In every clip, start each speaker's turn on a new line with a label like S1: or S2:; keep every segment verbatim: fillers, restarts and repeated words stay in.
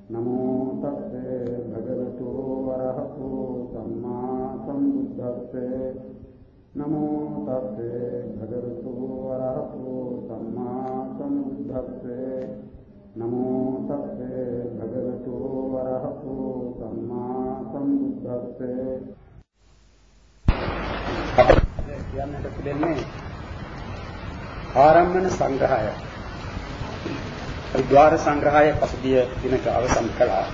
S1: नमो तस्से भगवतो अरहतो सम्मा सम्बुद्धस्से नमो तस्से भगवतो अरहतो सम्मा सम्बुद्धस्से नमो तस्से भगवतो अरहतो सम्मा सम्बुद्धस्से කියන්නට පිළිෙන්නේ ආරම්මන සංග්‍රහය. ද්වාර සංග්‍රහය පසුගිය දිනක අවසන් කළා.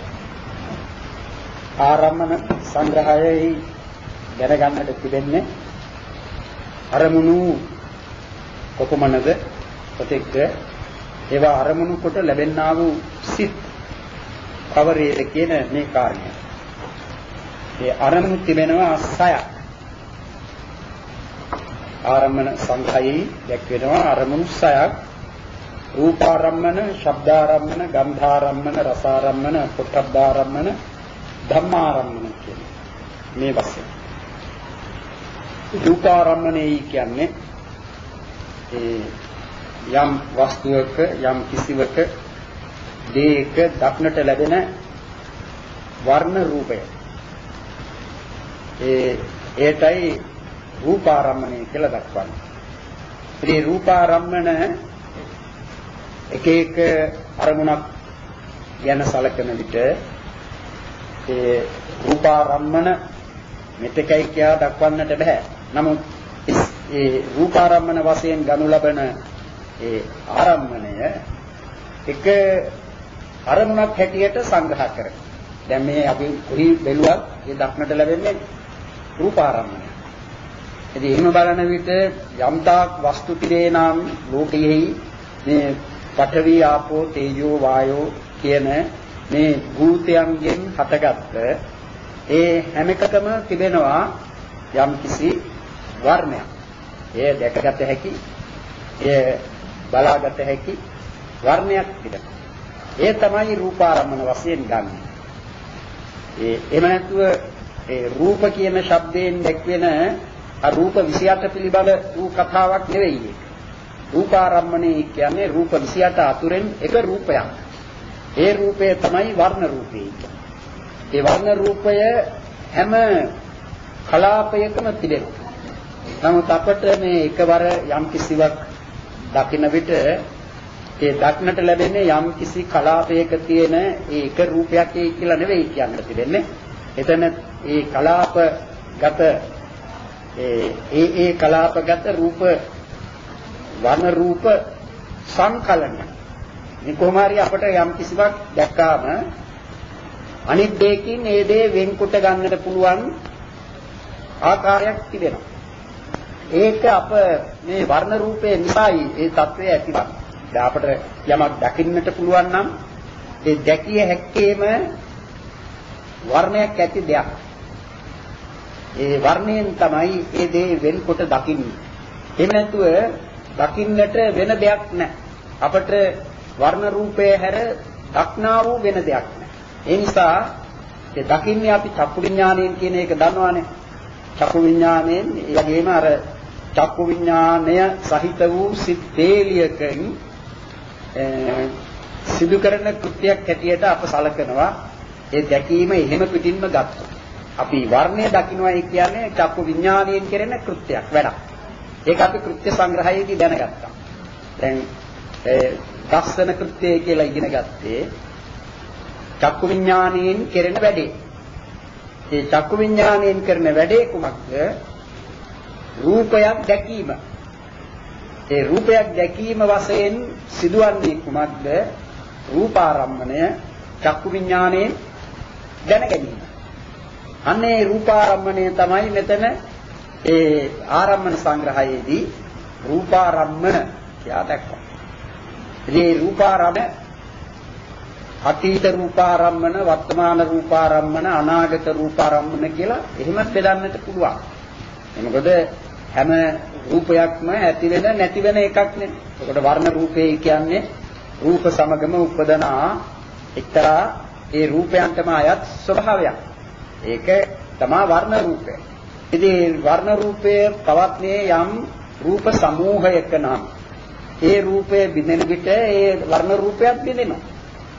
S1: ආරම්මන සංග්‍රහයෙහි දැනගන්නට පිළිෙන්නේ අරමුණු කොපමණද ප්‍රතික්ක ඒවා අරමුණු කොට ලැබෙනා වූ සිත් කවරේද කියන මේ කාරණය. ඒ අරමුණු තිබෙනවා සයක්. ආරම්මන සංඛයෙහි දැක්වෙනවා අරමුණු සයක්. රූපාරම්මන, ශබ්දාරම්මන, ගන්ධාරම්මන, රසාරම්මන, පොට්ටබ්බාරම්මන, ධම්මාරම්මන කියන මේ වශයෙන්. රූපාරම්මනයි කියන්නේ ඒ යම් වස්තුවක යම් කිසිවක දේක දක්නට ලැබෙන වර්ණ රූපය. ඒ ඒටයි රූපාරම්මණය කියලා දක්වන්නේ. මේ රූපාරම්මන එක එක අරමුණක් ගැන සැලකෙන විට ඒ රූපාරම්මන මෙතකයි කියා දක්වන්නට බෑ. නමුත් ඒ රූපාරම්මන වශයෙන් ගනු ලබන ඒ ආරම්මණය එක අරමුණක් හැටියට සංග්‍රහ කරනවා. දැන් මේ අපි කොහි බැලුවත් ඒ දක්නට ලැබෙන්නේ රූපාරම්මණය. ඉතින් එහෙම බලන විට යම්තාක් වස්තු පිරේ නම් ලෝකයෙහි මේ පඨවි ආපෝ තේජෝ වායෝ කියන මේ භූතයන්ගෙන් හටගත්ත ඒ හැම එකකම තිබෙනවා යම් කිසි වර්ණයක්. එය දැකගත හැකි, එය බලාගත හැකි වර්ණයක් තිබෙනවා. ඒ තමයි රූපාරම්මන වශයෙන් ගන්න. ඒ එහෙම නැතුව ඒ රූප කියන ශබ්දයෙන් දැක්වෙන රූප විසි අට පිළිබඳ වූ කතාවක් නෙවෙයි. රූපාරම්මණය කියන්නේ රූප විසි අට අතුරෙන් එක රූපයක්. ඒ රූපය තමයි වර්ණ රූපය. ඒ වර්ණ රූපය හැම කලාපයකම තිබෙනවා. නමුත් අපට මේ එකවර යම් කිසිවක් දකින විට ඒ දක්නට ලැබෙන්නේ යම් කිසි කලාපයක තියෙන ඒ එක රූපයක් කියලා නෙවෙයි කියන්න තිබෙන්නේ. එතන ඒ කලාපගත ඒ ඒ ඒ කලාපගත රූප වර්ණ රූප සංකලනය. මේ කොහොම හරි අපට යම් කිසිවක් දැක්කාම අනිත් දෙකකින් ඒ දේ වෙන්කොට ගන්නට පුළුවන් ආකාරයක් තිබෙනවා. ඒක අප මේ වර්ණ රූපයේ නිසායි ඒ తත්වය ඇතිවන්නේ. දැන් අපට යමක් දකින්නට පුළුවන් නම් ඒ දැකිය හැක්කේම වර්ණයක් ඇති දෙයක්. ඒ වර්ණයෙන් තමයි ඒ දේ වෙන්කොට දකින්නේ. එහෙම නැතුව දකින්නට වෙන දෙයක් නැහැ. අපට වර්ණ රූපය හැර දක්නා වූ වෙන දෙයක් නැහැ. ඒ නිසා ඒ දකින්නේ අපි චක්කු විඥාණයෙන් කියන එක දන්නවානේ. චක්කු විඥාණයෙන් ඒ වගේම අර චක්කු විඥාණය සහිත වූ සිත් තේලියකින් සිදු කරන කෘත්‍යයක් හැටියට අප සලකනවා. ඒ දැකීම එහෙම පිටින්ම ගත්තා. අපි වර්ණය දකින්නයි කියන්නේ චක්කු විඥාණයෙන් කෙරෙන කෘත්‍යයක් වැඩක්. ඒක අපි කෘත්‍ය සංග්‍රහයේදී දැනගත්තා. දැන් ඒ දස්සන කෘත්‍යය කියලා ඉගෙන ගත්තේ චක්කු විඥාණයෙන් කෙරෙන වැඩේ. ඒ චක්කු විඥාණයෙන් කරන වැඩේ කුමක්ද? රූපයක් දැකීම. ඒ රූපයක් දැකීම වශයෙන් සිදුවන්නේ කුමක්ද? රූපාරම්මණය චක්කු විඥාණයෙන් දැන ගැනීම. අන්නේ රූපාරම්මණය තමයි මෙතන ඒ ආරම්මන සංග්‍රහයේදී රූපාරම්මන කියලා දක්වනවා. මේ රූපාරම්මන අතීත රූපාරම්මන, වර්තමාන රූපාරම්මන, අනාගත රූපාරම්මන කියලා එහෙම බෙදන්නට පුළුවන්. මොකද හැම රූපයක්ම ඇති වෙන නැති වෙන එකක් නේ. ඒකට වර්ණ රූපේ කියන්නේ රූප සමගම උපදනා එක්තරා ඒ රූපයන්ටම අයත් ස්වභාවයක්. ඒක තමයි වර්ණ රූපය. ඉතින් වර්ණ රූපය පවත්නේ යම් රූප සමූහයක නම් ඒ රූපය බිඳෙන විට ඒ වර්ණ රූපයක් බිඳෙනවා.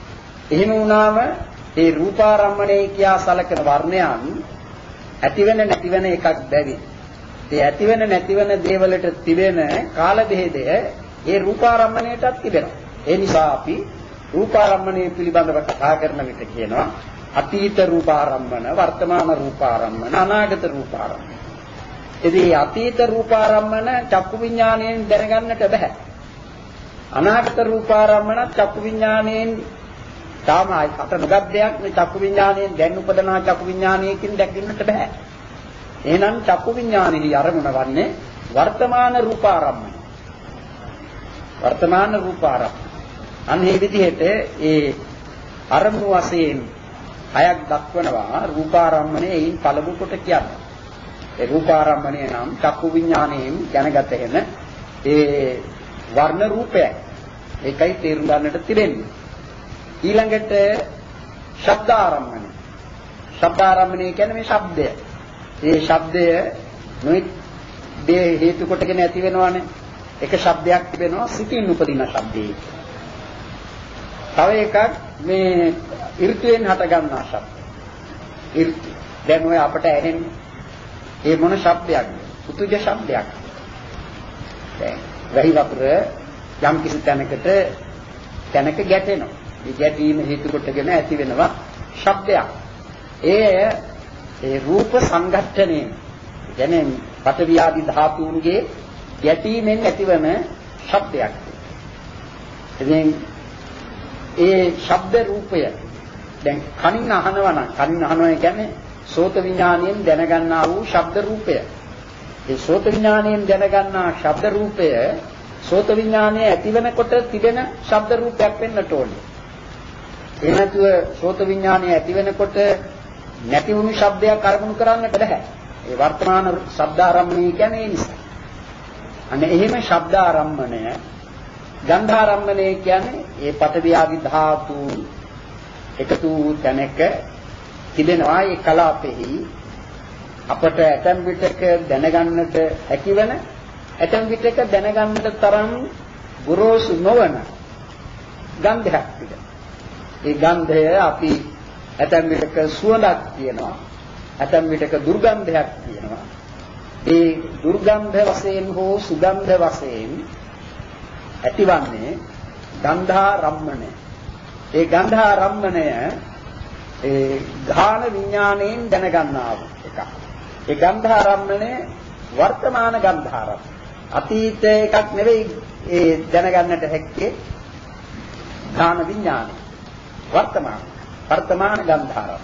S1: එහෙම වුණාම ඒ රූපාරම්මණය කියා සලකන වර්ණයන් ඇතිවෙන නැතිවෙන එකක් බැරි. ඒ ඇතිවෙන නැතිවෙන දේවලට තිබෙන කාල බෙහෙදය ඒ රූපාරම්මණයටත් තිබෙනවා. ඒ නිසා අපි රූපාරම්මණය පිළිබඳව කතා කරන විට කියනවා අතීත රූපාරම්මන, වර්තමාන රූපාරම්මන, අනාගත රූපාරම්මන. ඉතින් අතීත රූපාරම්මන චක්කු විඥාණයෙන් දැනගන්නට බෑ. අනාගත රූපාරම්මන චක්කු විඥාණයෙන් තාම අත නොගත් දෙයක් මේ චක්කු විඥාණයෙන් දැන් උපදනා චක්කු විඥාණයකින් දැකින්නට බෑ. එහෙනම් චක්කු විඥානෙහි අරමුණ වන්නේ වර්තමාන රූපාරම්මන. වර්තමාන රූපාරම්මන. අන්න මේ විදිහට ඒ අරමුණු වශයෙන් හයක් දක්වනවා රූපාරම්මණය එයින් පළමු කොට කියන්නේ. ඒ රූපාරම්මණය නම් චක්කු විඥාණයෙන් දැනගත හැම ඒ වර්ණ රූපයයි. ඒකයි තේරුම් ගන්නට තිබෙන්නේ. ඊළඟට ශබ්දාරම්මණය. ශබ්දාරම්මණය කියන්නේ මේ ශබ්දය. ඒ ශබ්දය නොඑක් දේ හේතු කොටගෙන ඇති වෙනවානේ. එක ශබ්දයක් තිබෙනවා සිතින් උපදින ශබ්දේ. තව එකක් මේ ඍතුයෙන් හට ගන්නා ශබ්ද. ඍතු. දැන් ඔය අපට ඇහෙන්නේ ඒ මොන ශබ්දයක්ද? උතුජ ශබ්දයක්. දැන් වැහි වතුර යම් කිසි තැනකට තැනක ගැටෙනවා. මේ ගැටීම හේතු කොටගෙන ඇති වෙනවා ශබ්දයක්. ඒ ඒ රූප සංඝට්ඨණය. කියන්නේ පඨවි ආදී ධාතුන්ගේ ගැටීමෙන් ඇතිවන ශබ්දයක්. ඉතින් ඒ ශබ්ද රූපය දැන් කනින් අහනවා නම් කනින් අහනවා කියන්නේ සෝත විඥාණයෙන් දැනගන්නා වූ ශබ්ද රූපය. ඒ සෝත විඥාණයෙන් දැනගන්නා ශබ්ද රූපය සෝත විඥාණය ඇති වෙනකොට තිබෙන ශබ්ද රූපයක් වෙන්නට ඕනේ. ඒ නැතුව සෝත විඥාණය ඇති වෙනකොට නැති වුණු ශබ්දයක් අරමුණු කරන්නට බෑ. ඒ වර්තමාන ශබ්දාරම්මණය කියන්නේ ඒ නිසා. අනේ එහෙම ශබ්දාරම්මණය ගන්ධාරම්මණය කියන්නේ ඒ පඨවි ආදී ධාතු එකතු තැනක තිබෙනවා ඒ කලාපෙහි අපට ඇතම් විටක දැනගන්නට හැකිවන ඇතම් විටක දැනගන්නට තරම් ගොරෝසු නොවන ගන්ධයක් තිබෙනවා. ඒ ගන්ධය අපි ඇතම් විටක සුවඳක් කියනවා. ඇතම් විටක දුර්ගන්ධයක් කියනවා. ඒ දුර්ගන්ධ වශයෙන් හෝ සුගන්ධ වශයෙන් ඇතිවන්නේ ගන්ධාරම්මණය. ඒ ගන්ධාරම්මණය ඒ ධාන විඥාණයෙන් දැනගන්නා වූ එකක්. ඒ ගන්ධාරම්මණය වර්තමාන ගන්ධාරම්. අතීත එකක් නෙවෙයි ඒ දැනගන්නට හැක්කේ ධාන විඥාණය. වර්තමාන වර්තමාන ගන්ධාරම්.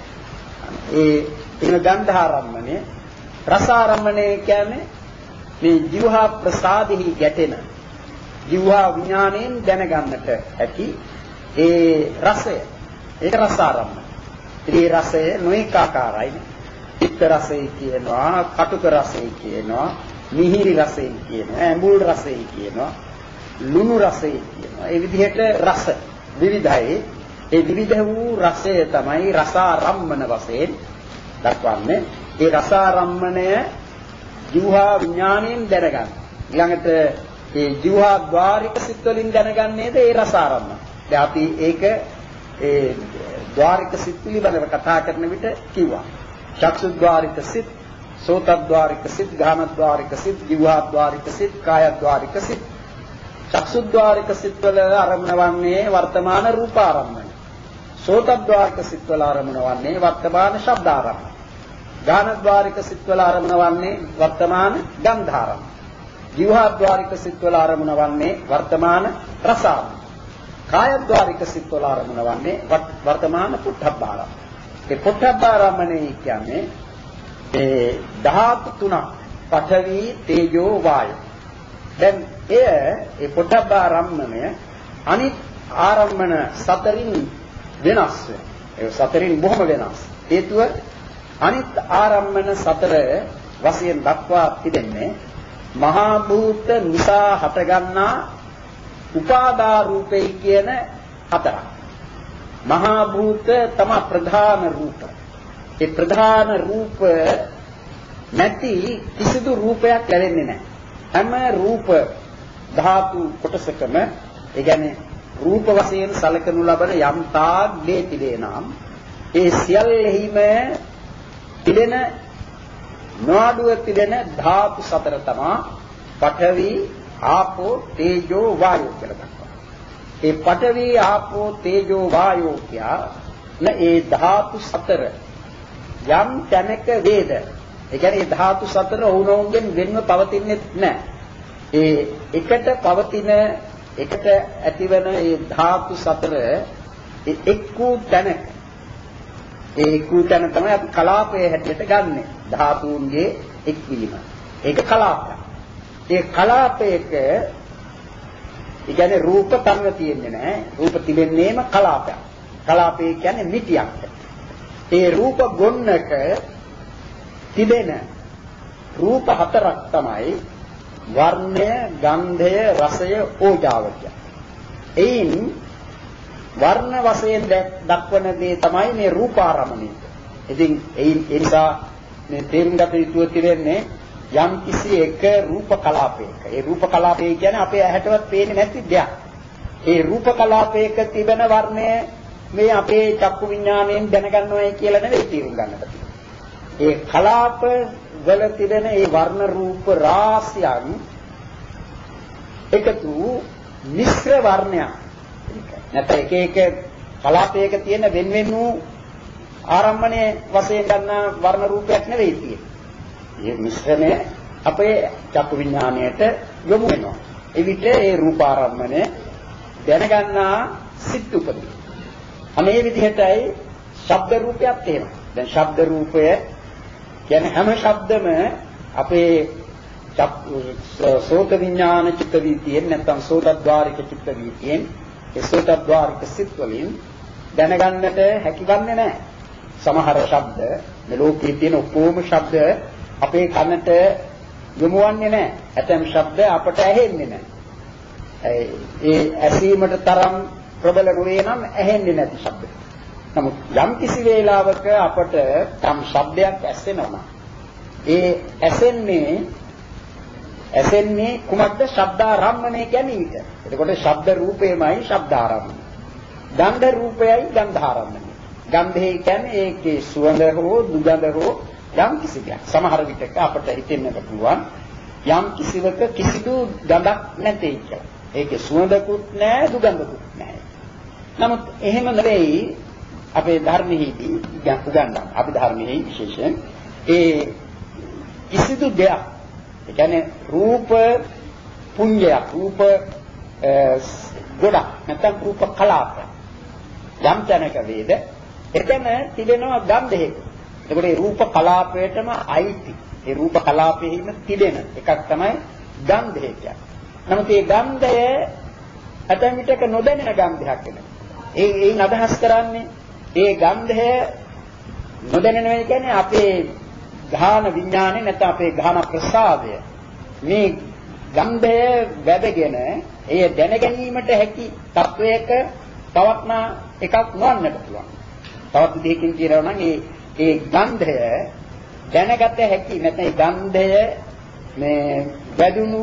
S1: ඒ එන ගන්ධාරම්මණය රසාරම්මණය කියන්නේ මේ ජීවහා ප්‍රසාදෙහි ගැටෙන ජීවහා විඥාණයෙන් දැනගන්නට ඇති ඒ රසය. ඒක රසාරම්මණය. ඒ රසය නොඑක ආකාරයි. පිත්ත රසය කියනවා, කටුක රසය කියනවා, මිහිරි රසය කියනවා, ඇඹුල් රසය කියනවා, ලුණු රසය කියනවා. ඒ විදිහට රස විවිධයි. ඒ විවිධ වූ රසය තමයි රසාරම්මන වශයෙන් දක්වන්නේ. ඒ රසාරම්මණය ජීවහා විඥාණයෙන් දැනගන්න. ඊළඟට ඒ ජීවහා ద్వාරික සිත් වලින් දැනගන්නේද ඒ රසාරම්මන. දැන් අපි ඒක ඒ ద్వාරික සිත් පිළිබඳව කතා කරන විට කිව්වා. චක්සු ద్వාරික සිත්, සෝත ద్వාරික සිත්, ගාන ద్వාරික සිත්, ජීවහා ద్వාරික සිත්, කාය ద్వාරික සිත්. චක්සු ద్వාරික සිත් වල ආරම්භ වන්නේ වර්තමාන රූපාරම්මන. සෝත ద్వාරික සිත් වල ආරම්භ වන්නේ වර්තමාන ශබ්දාරම්මන. ගාන ద్వාරික සිත් වල ආරම්භ වන්නේ වර්තමාන ගන්ධාරම්මන. ජීවහා ద్వාරික සිත් වල ආරම්භ වන්නේ වර්තමාන රසාරම්මන. කාය ద్వාරික සිත් වල ආරම්භ වන්නේ වර්තමාන පුඨබ්බාරම්මන. ඒ පුඨබ්බාරම්මණය කියන්නේ ඒ ධාතු තුන පඨවි තේජෝ වායෝ. දැන් එය ඒ පුඨබ්බාරම්මණය අනිත් ආරම්මන සතරින් වෙනස් වෙනවා. ඒ සතරින් බොහොම වෙනස්. හේතුව අනිත් ආරම්මන සතර වශයෙන් දක්වා තිබෙන්නේ මහා භූත නිසා හටගන්නා උපාදා රූපේ කියන හතරක්. මහා භූත තම ප්‍රධාන රූප. ඒ ප්‍රධාන රූප නැති කිසිදු රූපයක් ලැබෙන්නේ නැහැ. හැම රූප ධාතු කොටසකම ඒ කියන්නේ රූප වශයෙන් සලකනු ලබන යම් තාක් දේ තිබේ නම් ඒ සියල්ලෙහිම තිබෙන නොඅඩුව තිබෙන ධාතු සතර තමයි පඨවි ආපෝ තේජෝ වායෝ කියලා දක්වනවා. ඒ පඨවි ආපෝ තේජෝ වායෝ කියන ඒ ධාතු සතර යම් තැනක වේද. ඒ කියන්නේ ධාතු සතර වුණෝන්ගෙන් වෙන්ව පවතින්නේ නැහැ. ඒ එකට පවතින එකට ඇතිවන ඒ ධාතු සතර එක් වූ තැනක ඒ එක් වූ තැන තමයි අපි කලාපයේ හැටියට ගන්නෙ. ධාතුන්ගේ එක්වීම. ඒක කලාපයක්. ඒ කලාපයක ඒ කියන්නේ රූප තරව තියෙන්නේ නැහැ. රූප තිබෙන්නේම කලාපයක්. කලාපය කියන්නේ මිටියක්. ඒ රූප ගොන්නක තිබෙන රූප හතරක් තමයි වර්ණය, ගන්ධය, රසය, ඕජාව කියන්නේ. එයින් වර්ණ වශයෙන් දක්වන දේ තමයි මේ රූපාරමණය. ඉතින් එයින් ඒ නිසා මේ තේරුම් ගත යුතු තිරෙන්නේ යම් කිසි එක රූප කලාපයක. ඒ රූප කලාපය කියන්නේ අපේ ඇහැටවත් පේන්නේ නැති දෙයක්. ඒ රූප කලාපයක තිබෙන වර්ණය මේ අපේ චක්කු විඥාණයෙන් දැනගන්නවයි කියලා නෙවෙයි තේරුම් ගන්නට. ඒ කලාප වල තිබෙන ඒ වර්ණ රූප රාශියන් එකතු මිශ්‍ර වර්ණයක්. නැත්නම් එක එක කලාපයක තියෙන වෙන වෙන වූ ආරම්භණයේ වශයෙන් ගන්න වර්ණ රූපයක් නෙවෙයි තියෙන්නේ. මේ මිශ්‍රණය අපේ චක්කු විඥාණයට යොමු වෙනවා. එවිට ඒ රූපාරම්භණය දැනගන්නා සිත් උපදී. අනේ විදිහටයි ශබ්ද රූපයත් එහෙම. දැන් ශබ්ද රූපය කියන්නේ හැම ශබ්දම අපේ සෝත විඥාන චිත්ත වීතියෙන් නැත්නම් සෝතද්වාරික චිත්ත වීතියෙන් ඒ සෝතද්වාරික සිත් වලින් දැනගන්නට හැකියන්නේ නැහැ. සමහර ශබ්ද මේ ලෝකයේ තියෙන ඔක්කොම ශබ්ද අපේ කනට යොමුවන්නේ නැහැ. ඇතැම් ශබ්ද අපට ඇහෙන්නේ නැහැ. ඒ ඇසීමට තරම් ප්‍රබල නොවේ නම් ඇහෙන්නේ නැති ශබ්ද. නමුත් යම් කිසි වේලාවක අපට තම් ශබ්දයක් ඇසෙනවා. ඒ ඇසෙන්නේ ඇසෙන්නේ කුමක්ද? ශබ්දාරම්මණය කියන්නේ ඊට. එතකොට ශබ්ද රූපයමයි ශබ්දාරම්මණය. ගන්ධ රූපයයි ගන්ධාරම්මණය. ගන්ධය කියන්නේ ඒකේ සුවඳ හෝ දුගඳ හෝ යම් කිසි දෙයක්. සමහර විටක අපට හිතෙන්නට පුළුවන් යම් කිසිවක කිසිදු ගඳක් නැtei කියලා. ඒකේ සුවඳකුත් නැහැ දුගඳකුත් නැහැ. නමුත් එහෙම නෙවෙයි අපේ ධර්මෙහිදී උගන්වනවා. අපි ධර්මෙහි විශේෂයෙන් ඒ කිසිදු දෙයක් ඒ කියන්නේ රූප පුඤ්ජයක් රූප ගොඩක් නැත්නම් රූප කලාප යම් තැනක වේද එතන තිබෙනවා ගන්ධයක. එතකොට මේ රූප කලාපයටම අයිති. ඒ රූප කලාපෙහිම තිබෙන එකක් තමයි ගන්ධය කියන්නේ. නමුත් මේ ගන්ධය ඇතැම් විටක නොදැනෙන ගන්ධයක් වෙනවා. ඒ ඒන් අදහස් කරන්නේ ඒ ගන්ධය නොදැනෙනවා කියන්නේ අපේ ගාහන විඥානේ නැත්නම් අපේ ගාහන ප්‍රසාදය මේ ගන්ධය වැදගෙන එය දැන ගැනීමට හැකි තත්වයක පවත්නා එකක් නොවන්නට පුළුවන්. තවත් දෙයකින් කියනවා නම් ඒ ඒ ගන්ධය දැනගත හැකි නැත්නම් ඒ ගන්ධය මේ වැදුණු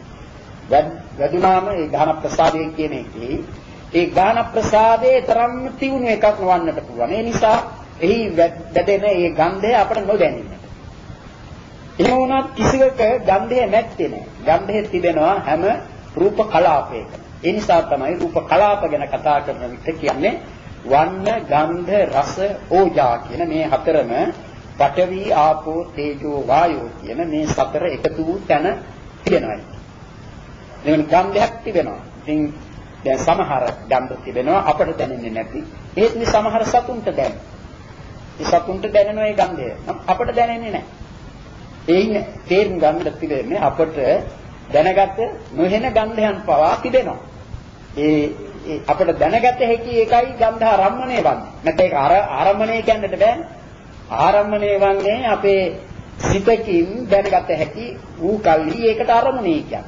S1: වැදුනාම ඒ ගාහන ප්‍රසාදය කියන එකේ ඒ ගාහන ප්‍රසාදයේ තරම් තියුණු එකක් නොවන්නට පුළුවන්. ඒ නිසා එහි වැදෙන ඒ ගන්ධය අපට නොදැනෙන්නේ. එහෙම වුණත් කිසිවක ගන්ධය නැත්තේ නෑ. ගන්ධය තිබෙනවා හැම රූප කලාපයකම. ඒ නිසා තමයි රූප කලාප ගැන කතා කරන විට කියන්නේ වර්ණ, ගන්ධ, රස, ඕජා කියන මේ හතරම පඨවි, ආපෝ, තේජෝ, වායෝ කියන මේ සතර එකතු වූ තැන තියෙනවා. එතන ගන්ධයක් තිබෙනවා. ඉතින් දැන් සමහර ගන්ධ තිබෙනවා අපට දැනෙන්නේ නැති. ඒත් මේ සමහර සතුන්ට දැනෙනවා. ඒ සතුන්ට දැනෙන ඒ ගන්ධය අපට දැනෙන්නේ නැහැ. ඒයින් තේරුම් ගන්න තිබෙන්නේ අපට දැනගත නොහෙන ගන්ධයන් පවා තිබෙනවා. ඒ අපට දැනගත හැකි එකයි ගන්ධ ආරම්මණය වන්නේ. නැත්නම් ඒක ආරම්මණය කියන්නට බෑනේ. ආරම්මණය වන්නේ අපේ සිතකින් දැනගත හැකි ඌ කල්හි ඒකට ආරම්මණය කියන්නේ.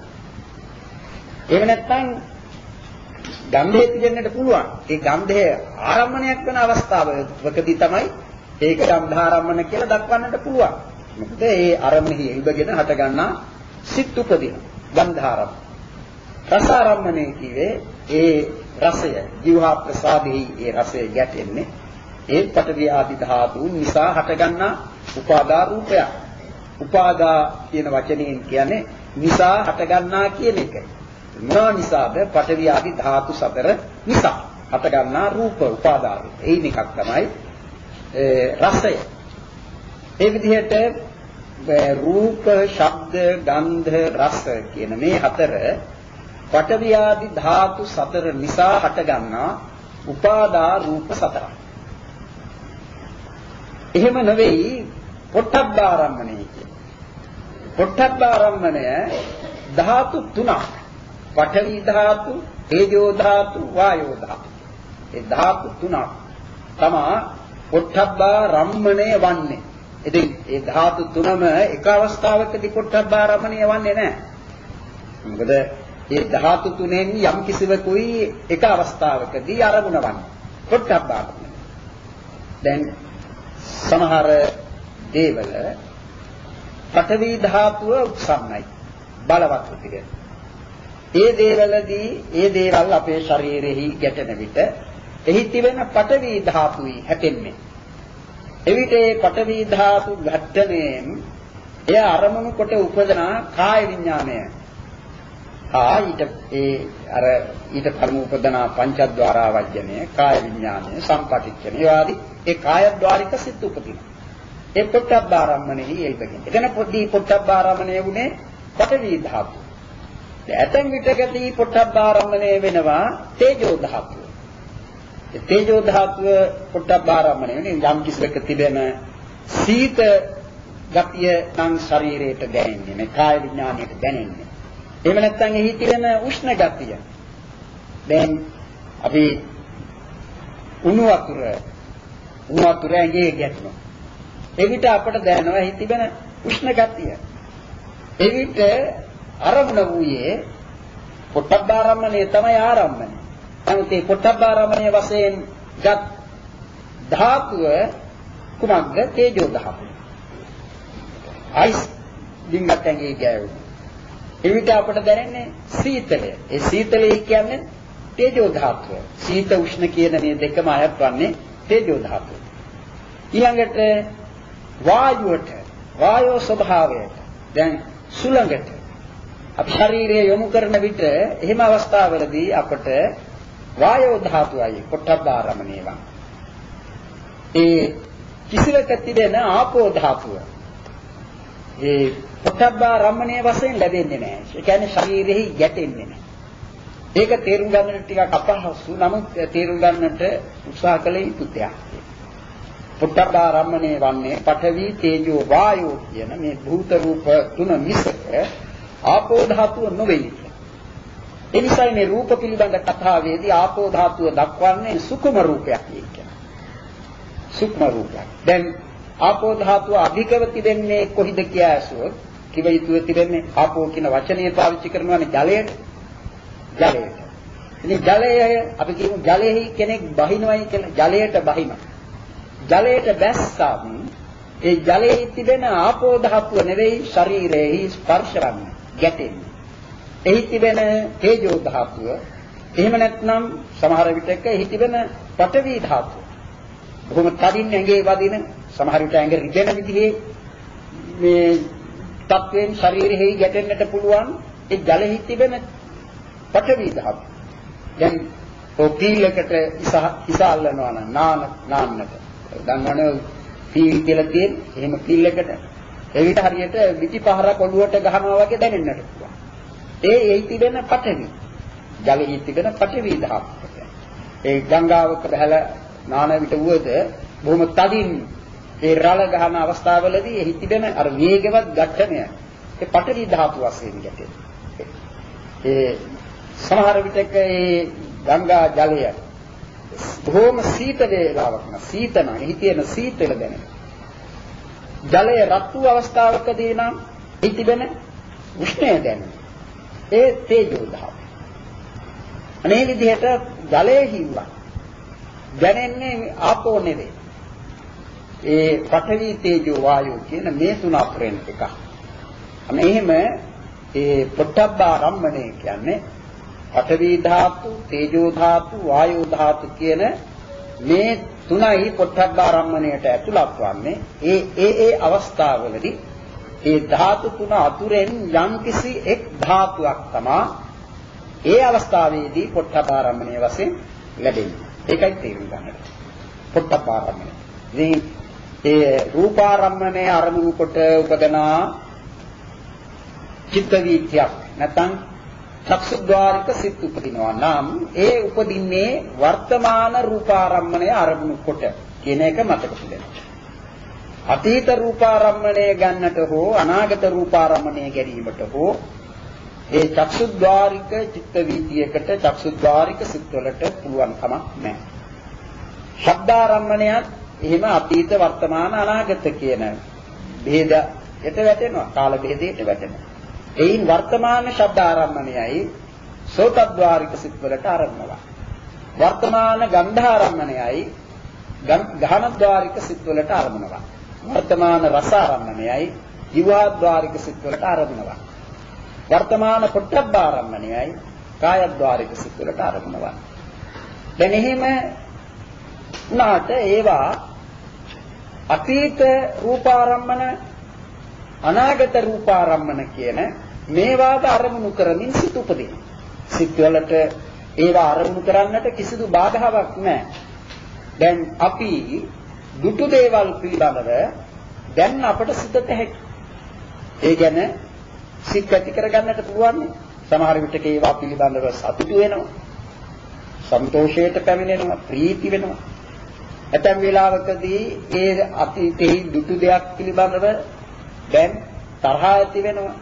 S1: එහෙම නැත්නම් ගන්ධය තිබෙන්නට පුළුවන්. ඒ ගන්ධය ආරම්මණයක් වෙන අවස්ථාවකදී තමයි ඒක ගන්ධාරම්මන කියලා දක්වන්නට පුළුවන්. මොකද ඒ ආරම්මණෙහි ඉබගෙන හට ගන්නා සිත් උපදින ගන්ධාරම්මන. රසාරම්මණය කියේ ඒ රසය ජීවහා ප්‍රසාදෙහි ඒ රසය ගැටෙන්නේ ඒ පඨවි ආදී ධාතුන් නිසා හටගන්නා උපාදා රූපයක්. උපාදා කියන වචනයෙන් කියන්නේ නිසා හටගන්නා කියන එකයි. මොනවා නිසාද? පඨවි ආදී ධාතු සතර නිසා හටගන්නා රූප උපාදා රූප. එයින් එකක් තමයි රසය. ඒ විදිහට රූප, ශබ්ද, ගන්ධ, රස කියන මේ හතර පඨවි ආදී ධාතු සතර නිසා හටගන්නා උපාදා රූප සතරක්. එහෙම නෙවෙයි පොට්ටබ්බාරම්මණය කියන්නේ. පොට්ටබ්බාරම්මණය ධාතු තුනක්. පඨවි ධාතු, තේජෝ ධාතු, වායෝ ධාතු. ඒ ධාතු තුනක් තමයි පොට්ටබ්බාරම්මණය වන්නේ. ඉතින් ඒ ධාතු තුනම එක අවස්ථාවකදී පොට්ටබ්බාරම්මණය වන්නේ නැහැ. මොකද ඒ ධාතු තුනෙන් යම් කිසිවකුයි එක අවස්ථාවකදී අරමුණ වන්නේ. පොට්ටබ්බාරම්මණය. දැන් සමහර දේවල පඨවි ධාතුව උත්සන්නයි බලවත් විදිහට. ඒ දේවලදී ඒ දේවල් අපේ ශරීරෙහි ගැටෙන විට එහි තිබෙන පඨවි ධාතුයි හැපෙන්නේ. එවිට ඒ පඨවි ධාතු ඝට්ටණයෙන් එය අරමුණු කොට උපදන කාය විඥානය. ආ ඊට ඒ අර ඊට පරම උපදන පංචද්වාරා වජ්ජනය, කාය විඥානය, සම්පටිච්ඡන ඒවාදී ඒ කායද්්වාරික සිත් උපදිනවා. ඒ පොට්ටබ්බාරම්මණයෙහි එල්බගෙන. එතන පොඩි පොට්ටබ්බාරම්මණය වුණේ පඨවි ධාතුව. ඇතැම් විටකදී පොට්ටබ්බාරම්මණය වෙනවා තේජෝ ධාතුව. ඒ තේජෝ ධාතුව පොට්ටබ්බාරම්මණය වෙන්නේ යම් කිසිවක තිබෙන සීත ගතිය නම් ශරීරයට දැනෙන්නේ, මේ කාය විඥාණයට දැනෙන්නේ. එහෙම නැත්නම් එහි තිබෙන උෂ්ණ ගතිය. දැන් අපි උණු වතුර උණු වතුර ඇඟේ ගැටෙනවා. එවිට අපට දැනෙනවා එහි තිබෙන උෂ්ණ ගතිය. එවිට ආරම්භන වූයේ පොට්ටබ්බාරම්මණය තමයි ආරම්භණය. නමුත් මේ පොට්ටබ්බාරම්මණය වශයෙන් ගත් ධාතුව කුමක්ද? තේජෝ ධාතුව. අයිස් දින්ගත් ඇඟේ ගෑවුවා. එවිට අපට දැනෙන්නේ සීතලය. ඒ සීතලය කියන්නේ තේජෝ ධාතුව. සීත උෂ්ණ කියන මේ දෙකම අයත් වන්නේ තේජෝ ධාතුව. ඊළඟට වායුවට, වායෝ ස්වභාවයට, දැන් සුළඟට අප ශරීරය යොමු කරන විට එහෙම අවස්ථාවලදී අපට වායෝ ධාතුවයි පොට්ටබ්බාරම්මණය වන්නේ. ඒ කිසිවක තිබෙන ආපෝ ධාතුව ඒ පොට්ටබ්බාරම්මණය වශයෙන් ලැබෙන්නේ නැහැ. ඒ කියන්නේ ශරීරෙහි ගැටෙන්නේ නැහැ. ඒක තේරුම් ගන්නට ටිකක් අපහසු. නමුත් තේරුම් ගන්නට උත්සාහ කළ යුතු දෙයක්. පොට්ටබ්බාරම්මණය වන්නේ පඨවි, තේජෝ, වායෝ කියන මේ භූත රූප තුන මිසක ආපෝ ධාතුව නොවේ. ඒ නිසා මේ රූප පිළිබඳ කතාවේදී ආපෝ ධාතුව දක්වන්නේ සුකුම රූපයක් කියන. සුක්ම රූපයක්. දැන් ආපෝ ධාතුව අධිකව තිබෙන්නේ කොහිද කියලා ඇසුවොත් කිව යුතුව තිබෙන්නේ ආපෝ කියන වචනය පාවිච්චි කරනවානේ ජලයට. ජලයට. ඉතින් ජලය අපි කියමු ජලයේහි කෙනෙක් බහිනවයි කියලා. ජලයට බහිනවා. ජලයට බැස්සම ඒ ජලයේ තිබෙන ආපෝ ධාතුව නෙවෙයි ශරීරයේ ස්පර්ශ කරන්නේ, ගැටෙන්නේ. එහි තිබෙන තේජෝ ධාතුව, එහෙම නැත්නම් සමහර විටක එහි තිබෙන පඨවි ධාතුව. බොහොම තදින් ඇඟේ වදින, සමහර විට ඇඟ රිදෙන විදිහේ මේ තත්වයෙන් ශරීරෙහි ගැටෙන්නට පුළුවන් ඒ ජලෙහි තිබෙන පඨවි ධාතුව. දැන් ඔය පීලකට ඉසාල්නවා නම් නාන නාන්නට දන්නවනේ පීල් කියලා තියෙන එහෙම පීලකට එවිට හරියට විටි පහරක් ඔළුවට ගහනවා වගේ දැනෙන්නට පුළුවන්. ඒ එහි තිබෙන පඨවි, ජලෙහි තිබෙන පඨවි ධාතුව. ඒ ගංගාවක බහලා නාන විට වුවද බොහොම තදින් ඒ රළ ගහන අවස්ථාවලදී එහි තිබෙන අර වේගවත් ඝට්ටනය ඒ පඨවි ධාතු වශයෙන් ගැටේ. ඒ සමහර විටක ඒ ගංගා ජලය බොහොම සීත වේලාවක් න සීතන එහි තියෙන සීතල දැනෙන. ජලය රත් වූ අවස්ථාවකදී නම් එහි තිබෙන උෂ්ණය දැනෙන. ඒ තේජෝ ධාතු. අනේ විදිහට ජලයේ හිව්වා දැනෙන්නේ ආපෝ නෙවේ. ඒ පඨවි, තේජෝ, වායෝ කියන මේ තුන අතරින් එකක්. අනේ එහෙම ඒ පොට්ටබ්බාරම්මණය කියන්නේ පඨවි ධාතු, තේජෝ ධාතු, වායෝ ධාතු කියන මේ තුනයි පොට්ටබ්බාරම්මණයට ඇතුළත් වන්නේ. ඒ ඒ ඒ අවස්ථාවවලදී ඒ ධාතු තුන අතුරෙන් යම්කිසි එක් ධාතුවක් තමයි ඒ අවස්ථාවේදී පොට්ටබ්බාරම්මණය වශයෙන් ලැබෙන්නේ. ඒකයි තේරුම් ගන්නට. පොට්ටබ්බාරම්මණය. ඉතින් ඒ රූපාරම්මණය අරමුණු කොට උපදනා චිත්ත වීතියක් නැත්නම් චක්සුද්්වාරික සිත් උපදිනවා නම් ඒ උපදින්නේ වර්තමාන රූපාරම්මණය අරමුණු කොට කියන එක මතක තියාගන්න. අතීත රූපාරම්මණය ගන්නට හෝ අනාගත රූපාරම්මණය ගැනීමට හෝ ඒ චක්සුද්්වාරික චිත්ත වීතියකට චක්සුද්්වාරික සිත් වලට පුළුවන් කමක් නැහැ. ශබ්දාරම්මණයත් එහෙම අතීත වර්තමාන අනාගත කියන භේදයට වැටෙනවා. කාල භේදයට වැටෙනවා. එයින් වර්තමාන ශබ්ද ආරම්මණයයි සෝතද්්වාරික සිත් වලට ආරම්භනවා. වර්තමාන ගන්ධ ආරම්මණයයි ගහනද්්වාරික සිත් වලට ආරම්භනවා. වර්තමාන රස ආරම්මණයයි ජීවද්්වාරික සිත් වලට ආරම්භනවා. වර්තමාන පොට්ටබ්බ ආරම්මණයයි කායද්්වාරික සිත් වලට ආරම්භනවා. දැන් එහෙම උනාට ඒවා අතීත රූපාරම්මන අනාගත රූපාරම්මන කියන මේවාද අරමුණු කරමින් සිත උපදින. සිත් වලට ඒවා අරමුණු කරන්නට කිසිදු බාධාවක් නැහැ. දැන් අපි දුටු දේවල් පිළිබඳව දැන් අපට සිතට හැකි. ඒ කියන්නේ සිත් ඇති කරගන්නට පුළුවන්. සමහර විටක ඒවා පිළිබඳව සතුටු වෙනවා. සන්තෝෂයට පැමිණෙනවා, ප්‍රීති වෙනවා. ඇතැම් වෙලාවකදී ඒ අතීතයේ දුටු දෙයක් පිළිබඳව දැන් තරහ ඇති වෙනවා.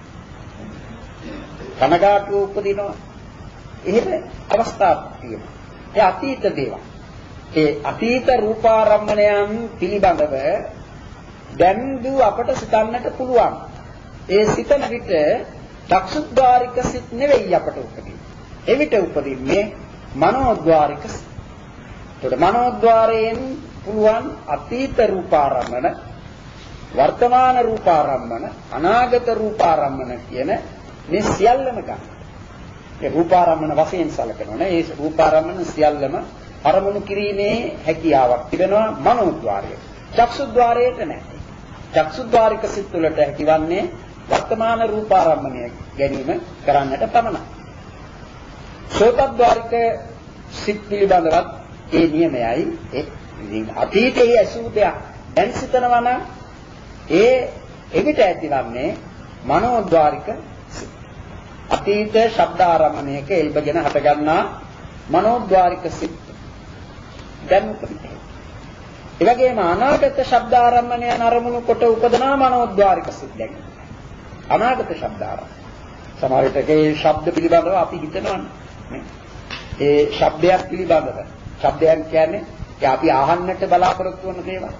S1: කනගාටු උපදිනවා. එහෙම අවස්ථාවක් තියෙනවා. ඒ අතීත දේවල්. ඒ අතීත රූපාරම්මණයන් පිළිබඳව දැන් දු අපට සිතන්නට පුළුවන්. ඒ සිතන විට චක්සුද්්වාරික සිත් නෙවෙයි අපට උපදින්නේ. එවිට උපදින්නේ මනෝද්්වාරික සිත්. ඒකට මනෝද්්වාරයෙන් පුළුවන් අතීත රූපාරම්මන, වර්තමාන රූපාරම්මන, අනාගත රූපාරම්මන කියන මේ සියල්ලම ගන්න. ඒ රූපාරම්මන වශයෙන් සැලකනවනේ. ඒ රූපාරම්මන සියල්ලම අරමුණු කිරීමේ හැකියාවක් තිබෙනවා මනෝද්්වාරයේ. චක්සුද්්වාරයට නැහැ. චක්සුද්්වාරික සිත් වලට හැකිවන්නේ වර්තමාන රූපාරම්මණය ගැනීම කරන්නට පමණයි. සෝතද්්වාරික සිත් පිළිබඳවත් ඒ නියමයයි. ඒ අතීතයේ ඇසූ දෙයක් දැන් සිතනවා නම් ඒ එවිට ඇතිවන්නේ මනෝද්්වාරික සිත්. අතීත ශබ්ද ආරම්මණයක එල්බගෙන හටගන්නා මනෝද්්වාරික සිත් දැන් උපදිනවා. ඒ වගේම අනාගත ශබ්ද ආරම්මණයන් අරමුණු කොට උපදනා මනෝද්්වාරික සිත් දැන්. අනාගත ශබ්ද ආරම්මණය. සමහර විටක ඒ ශබ්ද පිළිබඳව අපි හිතනවානේ. ඒ ශබ්දයක් පිළිබඳව. ශබ්දයන් කියන්නේ ඒ අපි අහන්නට බලාපොරොත්තු වන දේවල්.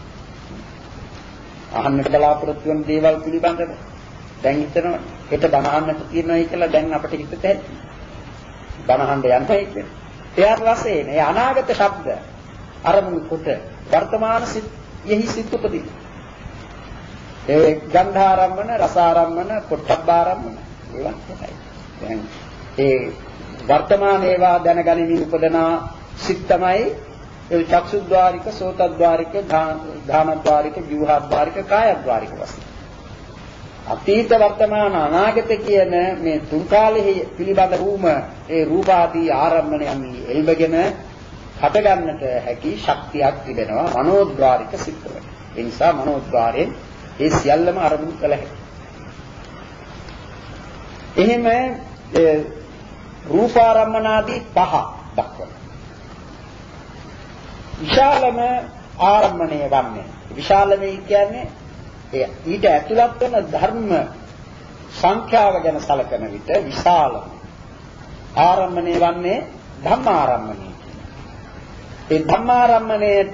S1: අහන්නට බලාපොරොත්තු වන දේවල් පිළිබඳව දැන් හිතනවා හිත බනහන්නට තියෙනවායි කියලා දැන් අපිට හිතට ඇති. බනහන්න යන්නයි කියන්නේ. එයාට වශයෙන් ඒ අනාගත ශබ්ද අරමුණු කොට වර්තමාන සිත් යෙහි සිත් උපදී. ඒ ගන්ධාරම්මන, රසාරම්මන, පොට්ටබ්බාරම්මන ඒවා තමයි. දැන් ඒ වර්තමාන ඒවා දැනගැනීමේ උපදනා සිත් තමයි ඒ චක්සුද්්වාරික, සෝතද්්වාරික, ධානද්්වාරික, ජීවහද්්වාරික, කායද්්වාරික වශයෙන්. අතීත වර්තමාන අනාගත කියන මේ තුන් කාලෙහි පිළිබඳ වූම ඒ රූපාදී ආරම්මණයන් එල්බගෙන හටගන්නට හැකි ශක්තියක් තිබෙනවා මනෝද්්වාරික සිත්වල. ඒ නිසා මනෝද්්වාරයෙන් ඒ සියල්ලම අරමුණු කළ හැකියි. එහෙම රූපාරම්මනාදී පහ දක්වනවා. විශාලම ආරම්මණය වන්නේ විශාලමයි කියන්නේ ඒ ඊට ඇතුළත් වෙන ධර්ම සංඛ්‍යාව ගැන සැලකන විට විශාලම ආරම්මණය වන්නේ ධම්මාරම්මණය. ඒ ධම්මාරම්මණයට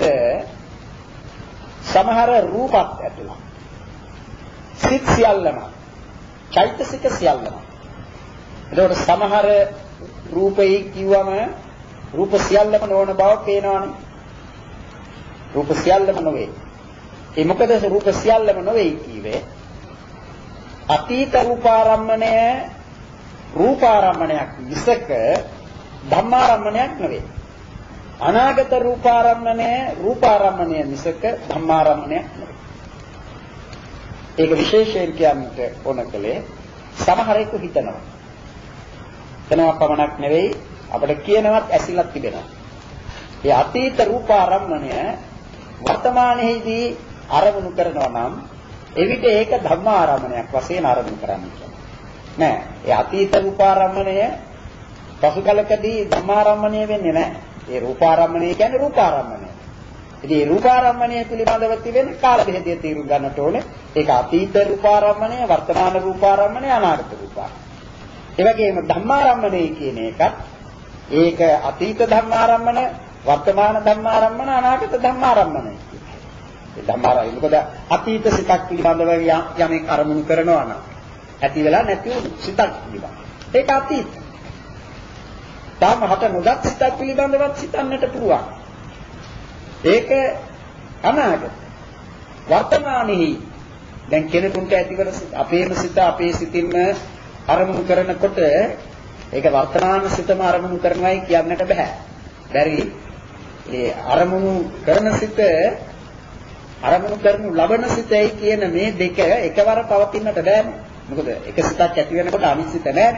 S1: සමහර රූපත් ඇතුළත්. සිත් සියල්ලම චෛතසික සියල්ලම. ඒකට සමහර රූපේ කිව්වම රූප සියල්ලම නොවන බව පේනවනේ. රූප සියල්ලම නොවේ. ඒ මොකද රූප සියල්ලම නොවේ කීවේ අතීත රූපාරම්මණය රූපාරම්මණයක් විසක ධම්මාරම්මණයක් නෙවෙයි. අනාගත රූපාරම්මණය රූපාරම්මණය මිසක ධම්මාරම්මණයක් නෙවෙයි. ඒක විශේෂයෙන් කියන්නට ඕන කලේ සමහරෙකු හිතනවා. හිතනවා පමණක් නෙවෙයි අපිට කියනවත් ඇසිලක් තිබෙනවා. ඒ අතීත රූපාරම්මණය වර්තමානයේදී අරමුණු කරනවා නම් එවිට ඒක ධම්මාරම්මණයක් වශයෙන් අරමුණු කරන්න කියනවා. නෑ. ඒ අතීත රූපාරම්මණය පසු කලකදී ධම්මාරම්මණය වෙන්නේ නැහැ. ඒ රූපාරම්මණය කියන්නේ රූපාරම්මණය. ඉතින් මේ රූපාරම්මණය පිළිබඳව තිබෙන කාල බෙහෙදය තීරුම් ගන්නට ඕනේ. ඒක අතීත රූපාරම්මණය, වර්තමාන රූපාරම්මණය, අනාගත රූපාරම්මණය. ඒ වගේම ධම්මාරම්මණය කියන එකත් ඒක අතීත ධම්මාරම්මණය, වර්තමාන ධම්මාරම්මණය, අනාගත ධම්මාරම්මණය. ඒ ධම්මාරම්මණය මොකද අතීත සිතක් පිළිබඳව යමෙක් අරමුණු කරනවා නම් ඇති වෙලා නැති වූ සිතක් පිළිබඳව. ඒක අතීත. තාම හට නොදත් සිතක් පිළිබඳවත් සිතන්නට පුළුවන්. ඒක අනාගත. වර්තමානයේ දැන් කෙනෙකුට ඇතිවන අපේම සිත අපේ සිතින්ම අරමුණු කරනකොට ඒක වර්තමාන සිතම අරමුණු කරනවායි කියන්නට බෑ. බැරි ඒ අරමුණු කරන සිත අරමුණු කරනු ලබන සිතයි කියන මේ දෙක එකවර පවතින්නට බෑනේ. මොකද එක සිතක් ඇති වෙනකොට අනිත් සිත නෑනේ.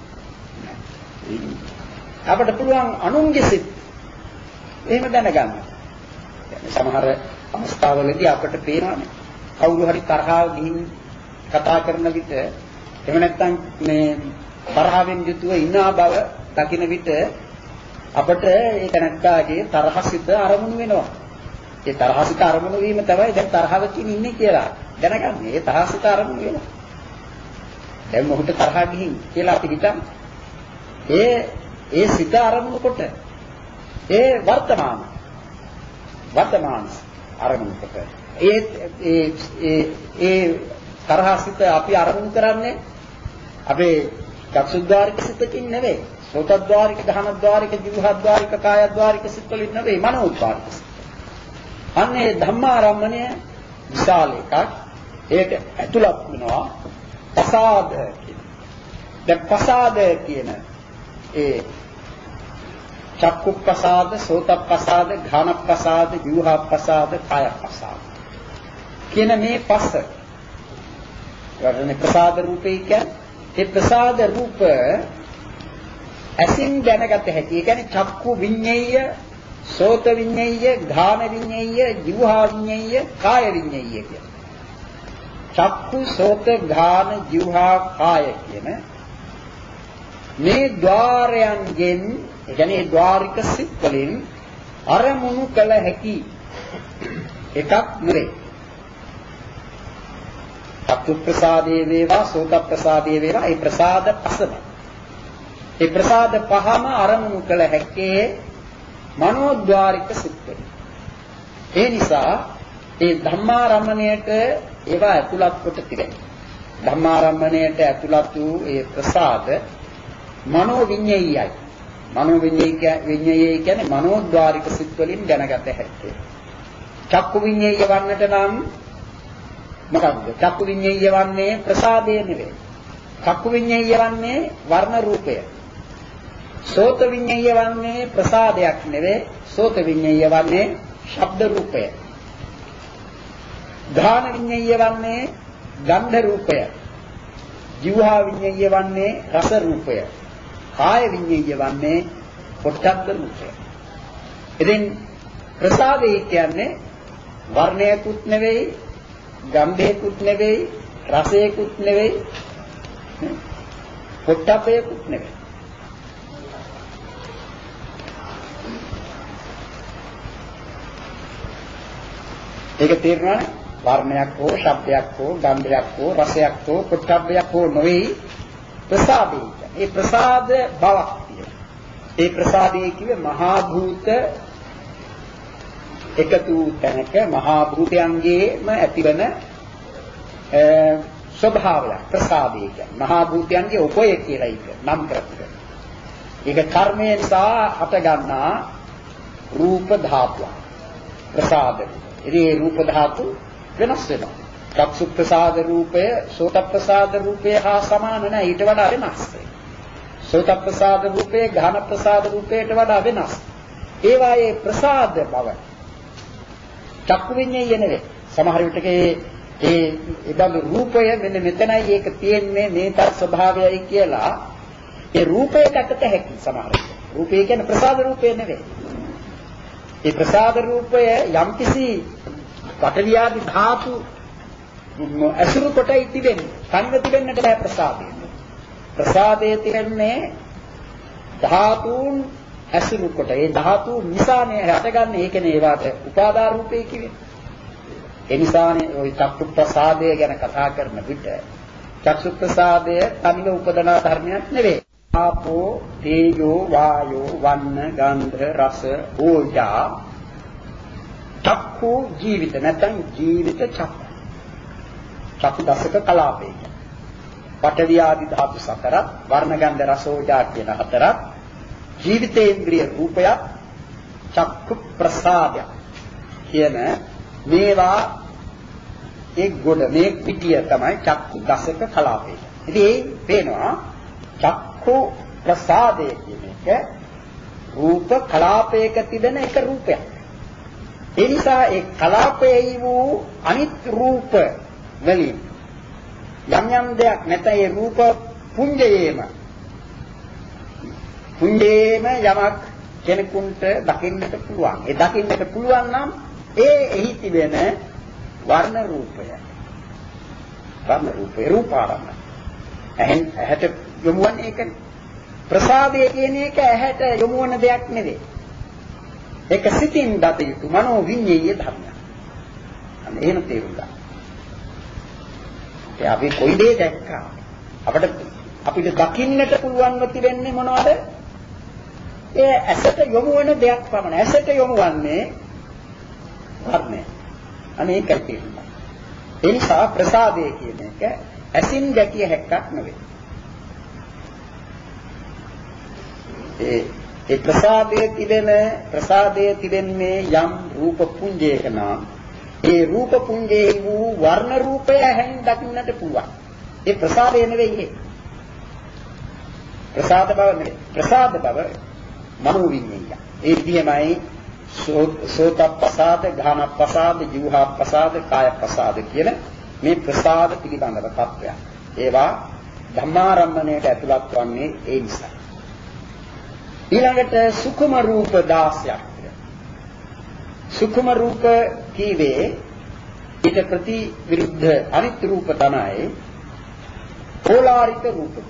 S1: අපිට පුළුවන් අනුන්ගේ සිත් එහෙම දැනගන්න. සමහර අවස්ථාවලදී අපිට පේනවානේ කවුරු හරි තරහව ගිහින් කතා කරන විට එහෙම නැත්නම් මේ තරහවෙන් යුතුව ඉන්නා බව දකින විට අපිට ඒක නැත්තාගේ තරහසිත අරමුණු වෙනවා. ඒ තරහසිත අරමුණු වීම තමයි දැන් තරහවකින් ඉන්නේ කියලා දැනගන්න. ඒ තරහසිත අරමුණු වෙනවා. දැන් මොහොත තරහ ගිහින් කියලා අපි හිතන්නේ. ඒ ඒ සිත අරමුණු කොට ඒ වර්තමාන වර්තමාන අරමුණු කොට ඒ ඒ ඒ ඒ තරහසිත අපි අරමුණු කරන්නේ අපේ චක්සුද්්වාරික සිතකින් නෙවෙයි, සෝතද්්වාරික, ධානද්්වාරික, ජීවහද්්වාරික, කායද්්වාරික සිත වලින් නෙවෙයි, මනෝද්්වාරික සිත. අන්නේ ධම්මාරම්මණය විශාල එකක්. ඒක ඇතුළත් වෙනවා ප්‍රසාද කියන. දැන් ප්‍රසාද කියන ඒ චක්කු ප්‍රසාද, සෝත ප්‍රසාද, ඝාන ප්‍රසාද, ජීවහ ප්‍රසාද, කාය ප්‍රසාද කියන මේ පස්ස වර්ණේ ප්‍රසාද රූපේ කියන්නේ ඒ ප්‍රසාද රූප ඇසින් දැනගත හැකි. ඒ කියන්නේ චක්කු විඤ්ඤේය, සෝත විඤ්ඤේය, ඝාන විඤ්ඤේය, ජීවහ විඤ්ඤේය, කාය විඤ්ඤේය කියන. චක්කු, සෝත, ඝාන, ජීවහ, කාය කියන මේ ద్వාරයන්ගෙන්, ඒ කියන්නේ ద్వාරික සිත් වලින් අරමුණු කළ හැකි එකක් නෙවේ. චක්කු ප්‍රසාදයේ වේවා, සෝත ප්‍රසාදයේ වේවා, ඒ ප්‍රසාද පසම. ඒ ප්‍රසාද පහම අරමුණු කළ හැකේ මනෝද්වාරික සිත් වලින්. ඒ නිසා ඒ ධම්මාරම්මණයට ඒවා ඇතුළත් කොට තිබෙනවා. ධම්මාරම්මණයට ඇතුළත් වූ ඒ ප්‍රසාද මනෝ විඤ්ඤේයයි. මනෝ විඤ්ඤේය කියන්නේ මනෝද්වාරික සිත් වලින් දැනගත හැකි. චක්කු විඤ්ඤේය වන්නට නම් මොකක්ද? චක්කු විඤ්ඤේය වන්නේ ප්‍රසාදය නෙවෙයි. චක්කු විඤ්ඤේය වන්නේ වර්ණ රූපය. සෝත විඤ්ඤේය වන්නේ ප්‍රසාදයක් නෙවෙයි. සෝත විඤ්ඤේය වන්නේ ශබ්ද රූපය. ඝාන විඤ්ඤේය වන්නේ ගන්ධ රූපය. ජීවහ විඤ්ඤේය වන්නේ රස රූපය. කාය විඤ්ඤේය වන්නේ පොට්ටබ්බ රූපය. ඉතින් ප්‍රසාදේ කියන්නේ වර්ණයකුත් නෙවෙයි, ගන්ධයකුත් නෙවෙයි, රසයකුත් නෙවෙයි, පොට්ටබ්බයකුත් නෙවෙයි. ඒක තේරුණානේ? වර්ණයක් හෝ, ශබ්දයක් හෝ, ගන්ධයක් හෝ, රසයක් හෝ, පොට්ටබ්බයක් හෝ නොවේ ප්‍රසාදේ. ඒ ප්‍රසාද බවක් තියෙනවා. ඒ ප්‍රසාදයේ කිව්වේ මහා භූත එකතු තැනක මහා භූතයන්ගේම ඇතිවන ස්වභාවයක් ප්‍රසාදේ කියන්නේ. මහා භූතයන්ගේ උපය කියලා එක නම් කරන්නේ. ඒක කර්මය නිසා හට ගන්නා රූප ධාතුව. ප්‍රසාද. ඉතින් මේ රූප ධාතු වෙනස් වෙනවා. චක්සු ප්‍රසාද රූපය, සෝත ප්‍රසාද රූපය හා සමාන නැහැ, ඊට වඩා වෙනස්. සෝත ප්‍රසාද රූපේ ගාන ප්‍රසාද රූපයට වඩා වෙනස්. ඒවායේ ප්‍රසාද බව චක්කු විඤ්ඤාණය නෙවෙයි. සමහර විටක ඒ ඒ ඒබඳු රූපය මෙන්න මෙතනයි ඒක තියෙන්නේ මේ තත් ස්වභාවයයි කියලා ඒ රූපයකට හැකි සමහර විට. රූපය කියන්නේ ප්‍රසාද රූපය නෙවෙයි. ඒ ප්‍රසාද රූපය යම්කිසි පඨවි ආදී ධාතු අසුරු කොටයි තිබෙන්නේ. සංග තිබෙන්නට බෑ ප්‍රසාදේ. ප්‍රසාදයේ තිබෙන්නේ ධාතුන් අසුරු කොට. ඒ ධාතු නිසානේ හටගන්නේ. ඒකනේ ඒවට උපාදාන රූපේ කිව්වේ. ඒ නිසානේ ওই චක්කු ප්‍රසාදය ගැන කතා කරන විට චක්කු ප්‍රසාදය තනිව උපදනා ධර්මයක් නෙවෙයි. ආපෝ, තේජෝ, වායෝ, වන්න, ගන්ධ, රස, ඕජා චක්කු ජීවිත නැත්නම් ජීවිත චක්කු. චක්කු දසක කලාපේ. පඨවි ආදී ධාතු සතරක්, වර්ණ ගන්ධ රස ඕජා කියන හතරක්, ජීවිතේන්ද්‍රිය රූපයක්, චක්කු ප්‍රසාදය කියන මේවා එක් ගොඩ මේ පිටිය තමයි චක්කු දසක කලාපේ. ඉතින් ඒ පේනවා චක්කු ප්‍රසාදය කියන එක රූප කලාපයක තිබෙන එක රූපයක්. ඒ නිසා ඒ කලාපයේ වූ අනිත් රූප වලින් යම් යම් දෙයක් නැත්නම් ඒ රූප පුඤ්ජයේම පුඤ්ජයේම යමක් කෙනෙකුට දකින්නට පුළුවන්. ඒ දකින්නට පුළුවන් නම් ඒ එහි තිබෙන වර්ණ රූපය. වර්ණ රූපේ රූපාරම්භ. එහෙන් ඇහැට යොමු වන්නේ ඒකනේ. ප්‍රසාදය කියන එක ඇහැට යොමු වන දෙයක් නෙවෙයි. ඒක සිතින් දත යුතු මනෝ විඤ්ඤාණීය ධර්මයක්. අන්න එහෙම තේරුම් ගන්න. ඒ අපි කොයි දේ දැක්කා අපිට අපිට දකින්නට පුළුවන්ව තිබෙන්නේ මොනවද? ඒ ඇසට යොමු වෙන දෙයක් පමණයි. ඇසට යොමු වන්නේ වර්ණය. අනේ ඒකයි තේරුම්. ඒ නිසා ප්‍රසාදය කියන එක ඇසින් දැකිය හැක්කක් නෙවෙයි. ඒ ඒ ප්‍රසාදයේ තිබෙන ප්‍රසාදයේ තිබෙන්නේ යම් රූප පුඤ්ජයක නම් ඒ රූප පුඤ්ජේ වූ වර්ණ රූපය හැන් දකින්නට පුළුවන්. ඒ ප්‍රසාදය නෙවෙයි ඒ. ප්‍රසාද බව නෙවෙයි. ප්‍රසාද බව මනෝ විඤ්ඤාණය. ඒ විදිහමයි සෝත ප්‍රසාද, ගාන ප්‍රසාද, ජීවහා ප්‍රසාද, කාය ප්‍රසාද කියන මේ ප්‍රසාද පිළිබඳව තත්ත්වයක්. ඒවා ධම්මාරම්මණයට ඇතුළත් වන්නේ ඒ නිසා. ඊළඟට සුඛම රූප දාසයක්. සුඛම රූප කීවේ ඊට ප්‍රති විරුද්ධ අනිත් රූප තමයි ඕලාරික රූපය.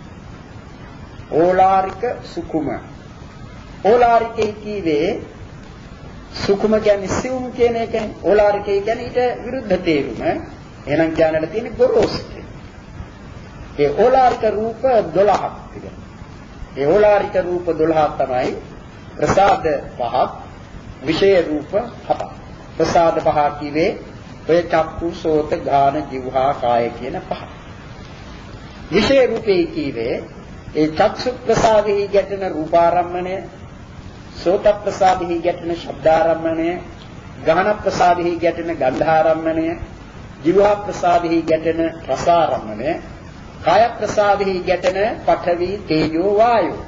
S1: ඕලාරික සුඛම. ඕලාරිකේ කීවේ සුඛම කියන්නේ සිවුම් කියන එකනේ. ඕලාරිකේ කියන්නේ ඊට විරුද්ධ තේරුම. එහෙනම් කියන්නට තියෙන්නේ ගොරෝසු. ඒ ඕලාරික රූප දොළහක් තිබෙනවා. ඒ ඕලාරික රූප දොළහක් තමයි ප්‍රසාද පහක්, විෂය රූප හතක්. ප්‍රසාද පහ කිව්වේ ඔය චක්කු, සෝත, ගාන, જીවහා, කාය කියන පහ. විෂය රූපේ කිව්වේ ඒ චක්සු ප්‍රසාදෙහි ගැටෙන රූපාරම්මණය, සෝත ප්‍රසාදෙහි ගැටෙන ශබ්දාරම්මණය, ගාන ප්‍රසාදෙහි ගැටෙන ගන්ධාරම්මණය, જીවහා ප්‍රසාදෙහි ගැටෙන රසාරම්මණය, කාය ප්‍රසාදෙහි ගැටෙන පඨවි, තේජෝ, වායෝ.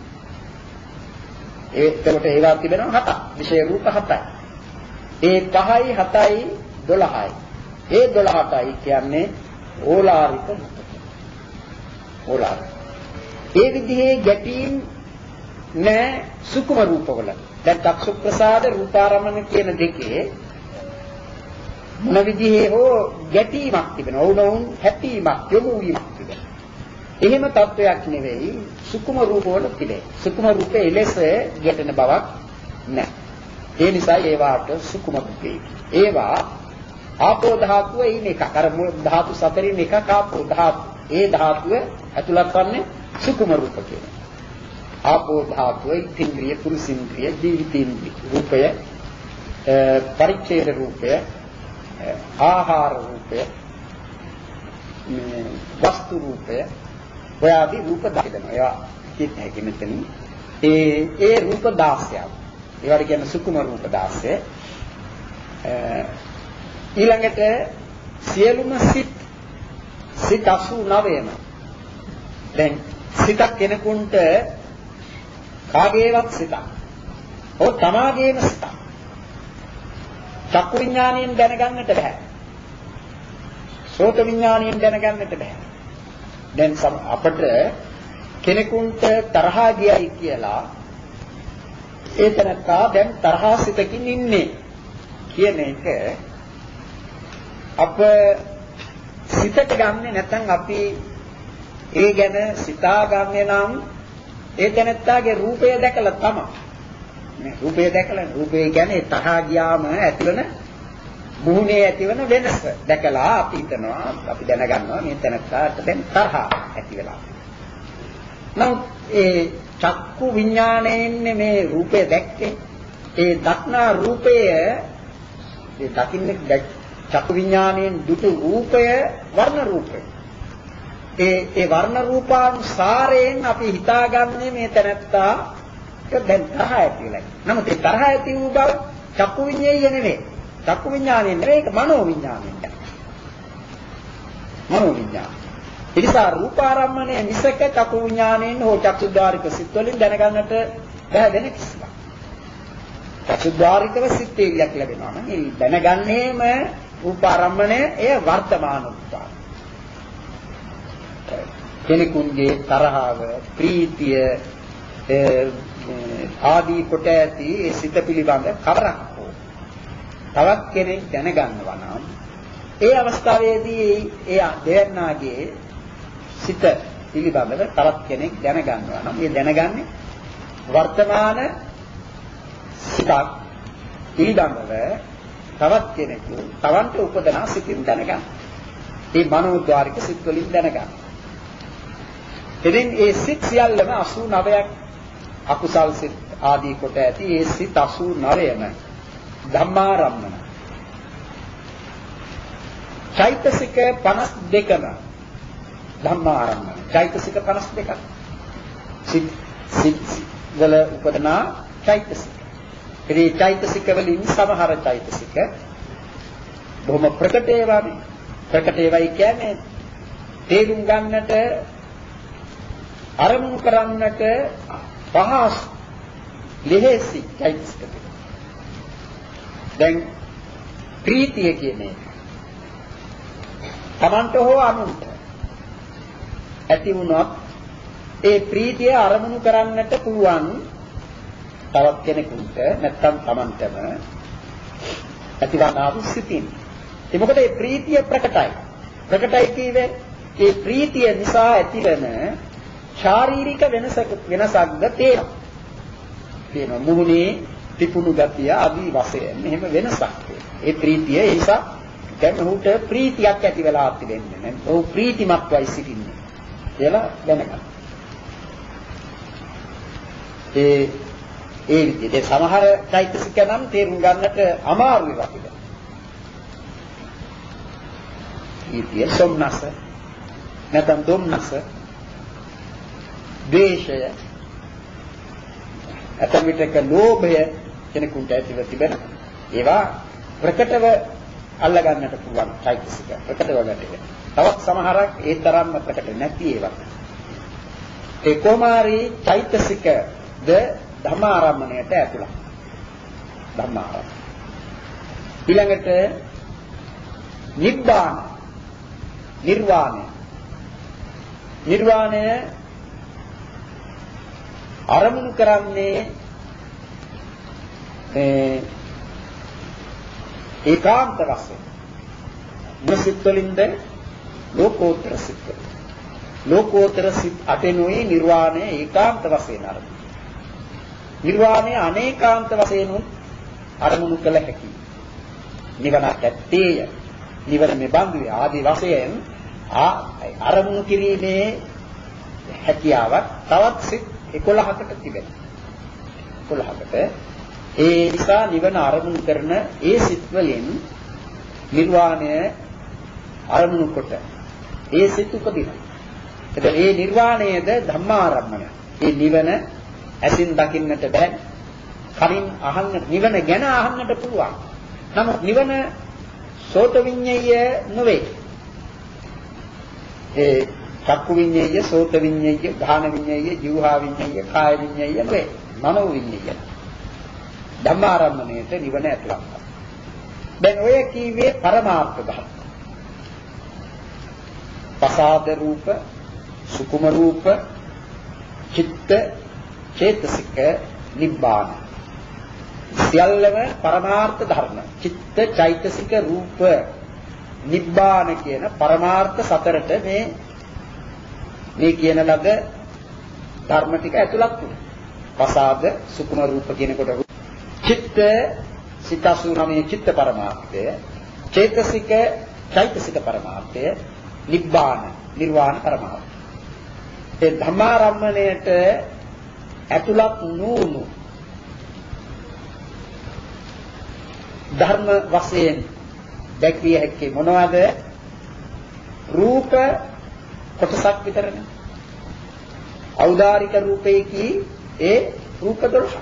S1: ඒකට ඒවා තිබෙනවා හතක්. විෂය රූප හතයි. ඒ පහයි හතයි දොළහයි. ඒ දොළහටයි කියන්නේ ඕලාරික රූප. ඕලාරික. ඒ විදිහේ ගැටීම් නෑ සුකුම රූපවල. දැන් චක්සු ප්‍රසාද, රූපාරම්මන කියන දෙකේ මොන විදිහේ හෝ ගැටීමක් තිබෙනවා. වුණොන් හැපීමක්, යොමු වීමක් තිබෙනවා. එහෙම තත්වයක් නෙවෙයි සුකුම රූප වල තිබේ. සුකුම රූපේ එලෙස ගැටෙන බවක් නැහැ. ඒ නිසා ඒවාට සුකුම රූපේ. ඒවා ආපෝ ධාතුව ඉන්න එක. අර ධාතු සතරින් එකක් ආපෝ ධාතු. ඒ ධාතුව ඇතුළත් වන්නේ සුකුම රූප කියන. ආපෝ ධාතුව ඉන්ද්‍රිය, පුරුෂින්ද්‍රිය, ජීවිතේන්ද්‍රිය රූපය, පරිච්ඡේද රූපය, ආහාර රූපය, වස්තු රූපය, ඔය ආදී රූප දහයනවා. ඒවා කිත් හැකි මෙතන. ඒ ඒ රූප දාසයක්. ඒවට කියන්නේ සුකුම රූප දාසය. ඊළඟට සියලුම සිත් සිත් අසූ නවයම. දැන් සිතක් කෙනෙකුට කාගේවත් සිතක්. ඔය තමාගේම සිතක්. චක්කු විඥාණයෙන් දැනගන්නට බෑ. සෝත විඥාණයෙන් දැනගන්නට බෑ. දැන් අපට කෙනෙකුට තරහා ගියයි කියලා ඒ තැනත්තා දැන් තරහා සිතකින් ඉන්නේ කියන එක අප සිතට ගන්නෙ නැත්නම් අපි ඒ ගැන සිතා ගන්නෙ නම් ඒ තැනත්තාගේ රූපය දැකලා තමයි. මේ රූපය දැකලා රූපය කියන්නේ තරහා ගියාම ඇතිවන මුහුණේ ඇතිවන වෙනස දැකලා අපි හිතනවා අපි දැනගන්නවා මේ තැනත්තාට දැන් තරහා ඇති වෙලා. නමුත් ඒ චක්කු විඥාණයෙන් මේ රූපය දැක්කේ ඒ දක්නා රූපය ඒ දකින්නේ චක්කු විඥාණයෙන් දුටු රූපය වර්ණ රූපය. ඒ ඒ වර්ණ රූපානුසාරයෙන් අපි හිතාගන්නේ මේ තැනත්තා දැන් තරහ ඇති වෙලා. නමුත් ඒ තරහ ඇති වූ බව චක්කු විඤ්ඤාණය නෙවෙයි. චක්කු විඤ්ඤාණය නෙවෙයි ඒක මනෝ විඤ්ඤාණයෙන්. මනෝ විඤ්ඤාණය. ඒ නිසා රූපාරම්මණය මිසක චක්කු විඤ්ඤාණයෙන් හෝ චක්සුද්්වාරික සිත් වලින් දැනගන්නට බෑ වෙන කිසිවක්. චක්සුද්්වාරිකව සිත් තේරියක් ලැබෙනවා නම් ඒ දැනගන්නේම රූපාරම්මණය එය වර්තමාන රූපා. කෙනෙකුගේ තරහව ප්‍රීතිය ආදී කොට ඇති ඒ සිත පිළිබඳ කවරක් හෝ තවත් කෙනෙක් දැනගන්නවා නම් ඒ අවස්ථාවේදී ඒ දෙන්නාගේ සිත පිළිබඳව තවත් කෙනෙක් දැනගන්නවා නම් ඒ දැනගන්නේ වර්තමාන සිතක් පිළිබඳව තවත් කෙනෙකු තවන්ට උපදනා සිතින් දැනගන්න. ඒ මනෝද්වාරික සිත් වලින් දැනගන්න. එදින් ඒ සිත් සියල්ලම අසූ නවයක් අකුසල් සිත් ආදී කොට ඇති ඒ සිත් අසූ නවයම ධම්මාරම්මන. චෛතසික පනස් දෙකම ධම්මාරම්මන. චෛතසික පනස් දෙකක්. සිත් සිත් වල උපදනා චෛතසික. ඒ චෛතසික වලින් සමහර චෛතසික බොහොම ප්‍රකට ඒවානේ. ප්‍රකට ඒවායි කියන්නේ තේරුම් ගන්නට අරමුණු කරන්නට පහස් ලෙහෙසි චෛතසික. දැන් ප්‍රීතිය කියන්නේ තමන්ට හෝ අනුන්ට ඇති වුණොත් ඒ ප්‍රීතිය අරමුණු කරන්නට පුළුවන් තවත් කෙනෙකුට නැත්නම් තමන්ටම ඇතිවනා වූ සිතින්. ඒ මොකද ඒ ප්‍රීතිය ප්‍රකටයි. ප්‍රකටයි කියවේ ඒ ප්‍රීතිය නිසා ඇතිවන ශාරීරික වෙනසක් වෙනසක්ද තේරෙනවා. තේරෙනවා මුහුණේ තිපුණු ගතිය ආදී වශයෙන් මෙහෙම වෙනසක්. ඒ ප්‍රීතිය ඒ නිසා දැන් උහුට ප්‍රීතියක් ඇති වෙලා තිබෙන්නේ නේ. ඔහු ප්‍රීතිමත් වයි සිටින්නේ. කියලා දැනගන්න. ඒ ඒ විදිහට සමහර චෛතසික නම් තේරුම් ගන්නට අමාරු ඒවා තිබෙනවා. ප්‍රීතිය සොම්නස නැත්නම් දුම්නස ද්වේෂය ඇතන් විටක ලෝභය කෙනෙකුට ඇතිව තිබෙන ඒවා ප්‍රකටව අල්ලා ගන්නට පුළුවන් චෛතසික ප්‍රකටව ගැටේ. තවත් සමහරක් ඒ තරම්ම ප්‍රකට නැති ඒවා. ඒ කොමාරි චෛතසික ද ධම්මාරම්මණයට ඇතුළත්. ධම්මාරම්මණය. ඊළඟට නිබ්බාන නිර්වාණය. නිර්වාණය අරමුණු කරන්නේ ඒ ඒකාන්ත වශයෙන් මුසිත වලින්ද ලෝකෝත්තර සිත්. ලෝකෝත්තර සිත් අටෙනුයි නිර්වාණය ඒකාන්ත වශයෙන් අරමුණු. නිර්වාණය අනේකාන්ත වශයෙන් අරමුණු කළ හැකි. නිවනක් ඇත්තේය. නිවන මේ බඳුවේ ආදී වශයෙන් අරමුණු කිරීමේ හැකියාවක් තවත් සිත් එකොළහකට තිබෙනවා. එකොළහකට ඒ නිසා නිවන අරමුණු කරන ඒ සිත් වලින් නිර්වාණය අරමුණු කොට ඒ සිත් උපදිනවා. එතකොට ඒ නිර්වාණයද ධම්මාරම්මණය. ඒ නිවන ඇසින් දකින්නට බෑ. කනින් අහන්නට නිවන ගැන අහන්නට පුළුවන්. නමුත් නිවන සෝත විඤ්ඤාය නෙවෙයි. ඒ චක්කු විඤ්ඤාය, සෝත විඤ්ඤාය, ගාහන විඤ්ඤාය, જીවහා විඤ්ඤාය, කාය විඤ්ඤාය නේ. මනෝ විඤ්ඤාය. ධම්මාරම්මණයට නිවන ඇතුළත්. දැන් ඔය කීවේ පරමාර්ථ ධර්ම. පසාද රූප, සුකුම රූප, චිත්ත, චේතසික, නිබ්බාන. සියල්ලම පරමාර්ථ ධර්ම. චිත්ත, චෛතසික, රූප, නිබ්බාන කියන පරමාර්ථ සතරට මේ මේ කියන ලද ධර්ම ටික ඇතුළත් වෙනවා. පසාද, සුකුම රූප කියනකොට චිත්ත, සිතසුනමේ චිත්ත පරමාර්ථය, චේතසික, චෛතසික පරමාර්ථය, නිබ්බාන, නිර්වාණ පරමාර්ථය. ඒ ධම්මාරම්මණයට ඇතුළත් නූනු ධර්ම වශයෙන් දැක්විය හැකි මොනවද? රූප කොටසක් විතරනේ. ඖදාරික රූපේ කී ඒ රූප දොළහ.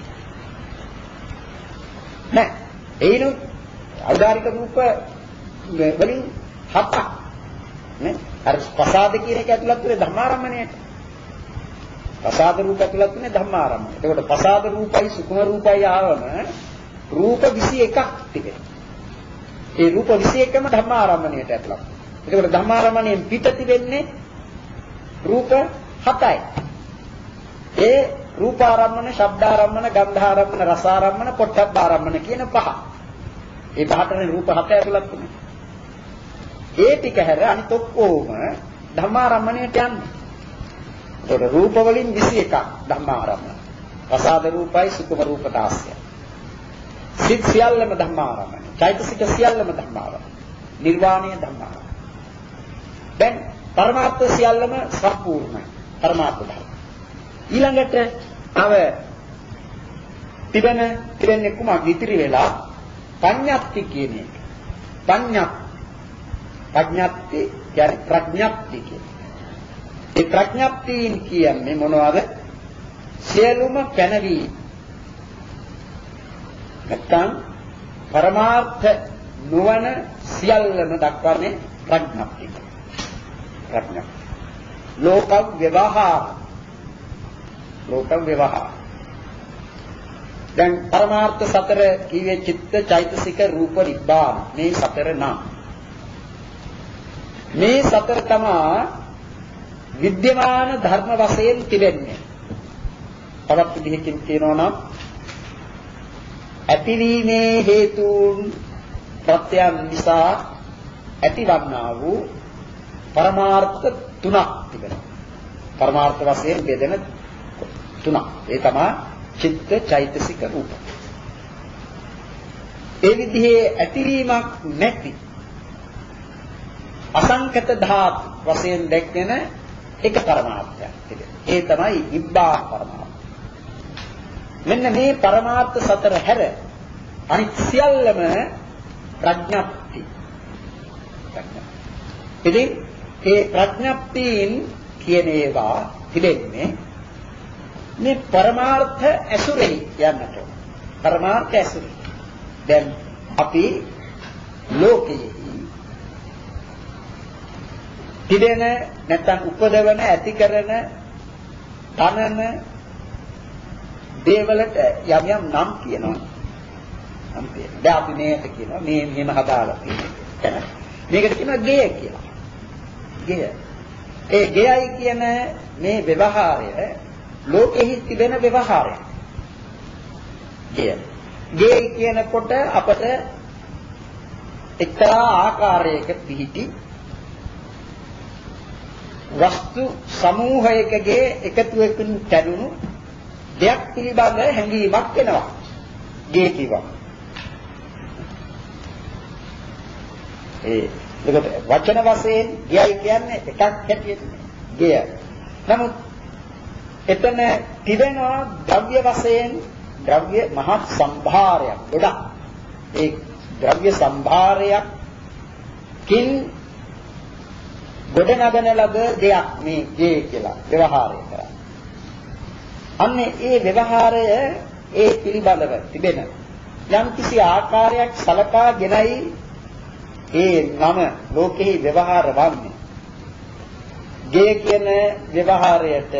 S1: නෑ ඒනු ඖදාරික රූප වලින් හතක් නේ. අර පසාද කියන එක ඇතුළත් වෙන්නේ ධම්මාරම්මණයට. පසාද රූප ඇතුළත් වෙන්නේ ධම්මාරම්මණය. එතකොට පසාද රූපයි සුකුම රූපයි ආවම රූප විසි එකක් තිබෙනවා. ඒ රූප විසි එකම ධම්මාරම්මණයට ඇතුළත්. එතකොට ධම්මාරම්මණයෙන් පිට තිබෙන්නේ රූප හතයි. ඒ රූපාරම්මන, ශබ්දාරම්මන, ගන්ධාරම්මන, රසාරම්මන, පොට්ටබ්බාරම්මන කියන පහ. ඒ පහටනේ රූප හත ඇතුළත් වෙන්නේ. ඒ ටික හැර අනිත් ඔක්කොම ධම්මාරම්මණයට යන්නේ. ඒතකොට රූප වලින් විසි එකක් ධම්මාරම්මන. ප්‍රසාද රූපයි සුකුම රූප දාසය. සිත් සියල්ලම ධම්මාරම්මන. චෛතසික සියල්ලම ධම්මාරම්මන. නිර්වාණය ධම්මාරම්මන. දැන් පරමාර්ථ සියල්ලම සම්පූර්ණයි. පරමාර්ථ ධර්ම. ඊළඟට අව තිබෙන තිබෙන්නේ කුමක් ඉතිරි වෙලා පඤ්ඤප්ති කියන එක. පඤ්ඤප්ති ප්‍රඥප්ති කියන්නේ ප්‍රඥප්ති කියන්නේ. ඒ ප්‍රඥප්තියින් කියන්නේ මොනවද? සියලුම පැනවි. නැත්නම් පරමාර්ථ නොවන සියල්ලම දක්වන්නේ ප්‍රඥප්ති. ප්‍රඥප්ති. ලෝක ව්‍යවහාර. ලෝක ව්‍යවහාර. දැන් පරමාර්ථ සතර කීවේ චිත්ත, චෛතසික, රූප, නිබ්බාන. මේ සතර නම් මේ සතර තමා විද්‍යමාන ධර්ම වශයෙන් තිබෙන්නේ. තවත් විදිහකින් කියනවා නම් ඇතිවීමේ හේතුන් ප්‍රත්‍යයන් නිසා ඇතිවන්නා වූ පරමාර්ථ තුනක් තිබෙනවා. පරමාර්ථ වශයෙන් බෙදෙන තුනක්. ඒ තමයි චිත්ත, චෛතසික, රූප. ඒ විදිහේ ඇතිවීමක් නැති අසංකත ධාතු වශයෙන් දැක්වෙන එක පරමාර්ථයක් තිබෙනවා. ඒ තමයි නිබ්බාන පරමාර්ථය. මෙන්න මේ පරමාර්ථ සතර හැර අනිත් සියල්ලම ප්‍රඥප්ති. ඉතින් ඒ ප්‍රඥප්තියින් කියන ඒවා තිබෙන්නේ මේ පරමාර්ථ ඇසුරේ යන්නට. පරමාර්ථ ඇසුරේ. දැන් අපි ලෝකයේ තිබෙන නැත්නම් උපදවන ඇති කරන තනන දේවලට යම් යම් නම් කියනවා. නම් කියනවා. දැන් අපි මේකට කියනවා මේ මෙහෙම හදාලා තියෙනවා. මේකට කියනවා ගෙය කියලා. ගෙය. ඒ ගෙයයි කියන මේ ව්‍යවහාරය ලෝකෙහි තිබෙන ව්‍යවහාරයක්. ගෙය. ගෙය කියනකොට අපට එක්තරා ආකාරයක පිහිටි වස්තු සමූහයකගේ එකතුවකින් කැඩුණු දෙයක් පිළිබඳ හැඟීමක් වෙනවා. ගේ කිව්වා. ඒ ඒකට වචන වශයෙන් ගයයි කියන්නේ එකක් හැටියට ගෙය. නමුත් එතන තිබෙනවා ද්‍රව්‍ය වශයෙන් ද්‍රව්‍ය මහත් සම්භාරයක් ගොඩක්. ඒ ද්‍රව්‍ය සම්භාරයකින් ගොඩනගන ලද දෙයක් මේ ගේ කියලා ව්‍යවහාරය කරා. අන්නේ ඒ ව්‍යවහාරය ඒ පිළිබඳව තිබෙන යම් කිසි ආකාරයක් සලකාගෙනයි ඒ නම ලෝකෙහි ව්‍යවහාර වන්නේ. ගේ කියන ව්‍යවහාරයට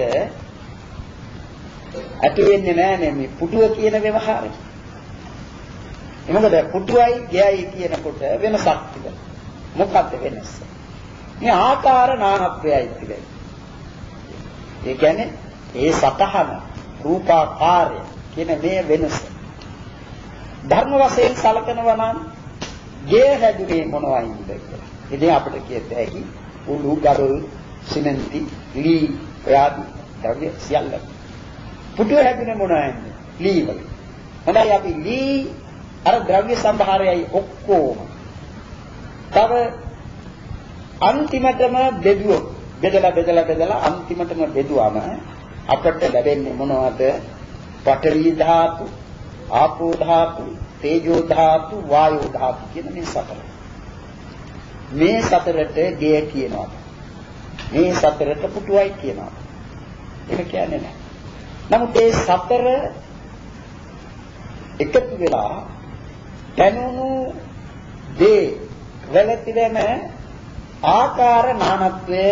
S1: ඇති වෙන්නේ නැහැ මේ පුටුව කියන ව්‍යවහාරය. මොකද පුටුවයි ගයයි කියනකොට වෙනසක් තිබෙනවා. මොකක්ද වෙනස? මේ ආකාර නානත්වයයි තිබෙන්නේ. ඒ කියන්නේ ඒ සතහන රූපාකාරය කියන මේ වෙනස. ධර්ම වශයෙන් සලකනවා නම් ගේ හැදුනේ මොනවයින්ද කියලා. ඉතින් අපිට කියත හැකි උළු ගඩොල් සිමෙන්ති ලී ඔයාදී ද්‍රව්‍ය සියල්ල. පුටුව හැදුනේ මොනවයින්ද? ලී වලින්. හොඳයි අපි ලී අර ද්‍රව්‍ය සම්භාරයයි ඔක්කොම. තව අන්තිමටම බෙදුවොත් බෙදලා බෙදලා බෙදලා අන්තිමටම බෙදුවම අපට ලැබෙන්නේ මොනවද? පඨවි ධාතු, ආපෝ ධාතු, තේජෝ ධාතු, වායෝ ධාතු කියන මේ සතර. මේ සතරට ගේ කියනවා. මේ සතරට පුටුවයි කියනවා. ඒක කියන්නේ නැහැ. නමුත් මේ සතර එකතු වෙලා දැනුණු දේ වල තිබෙන ආකාර නානත්වය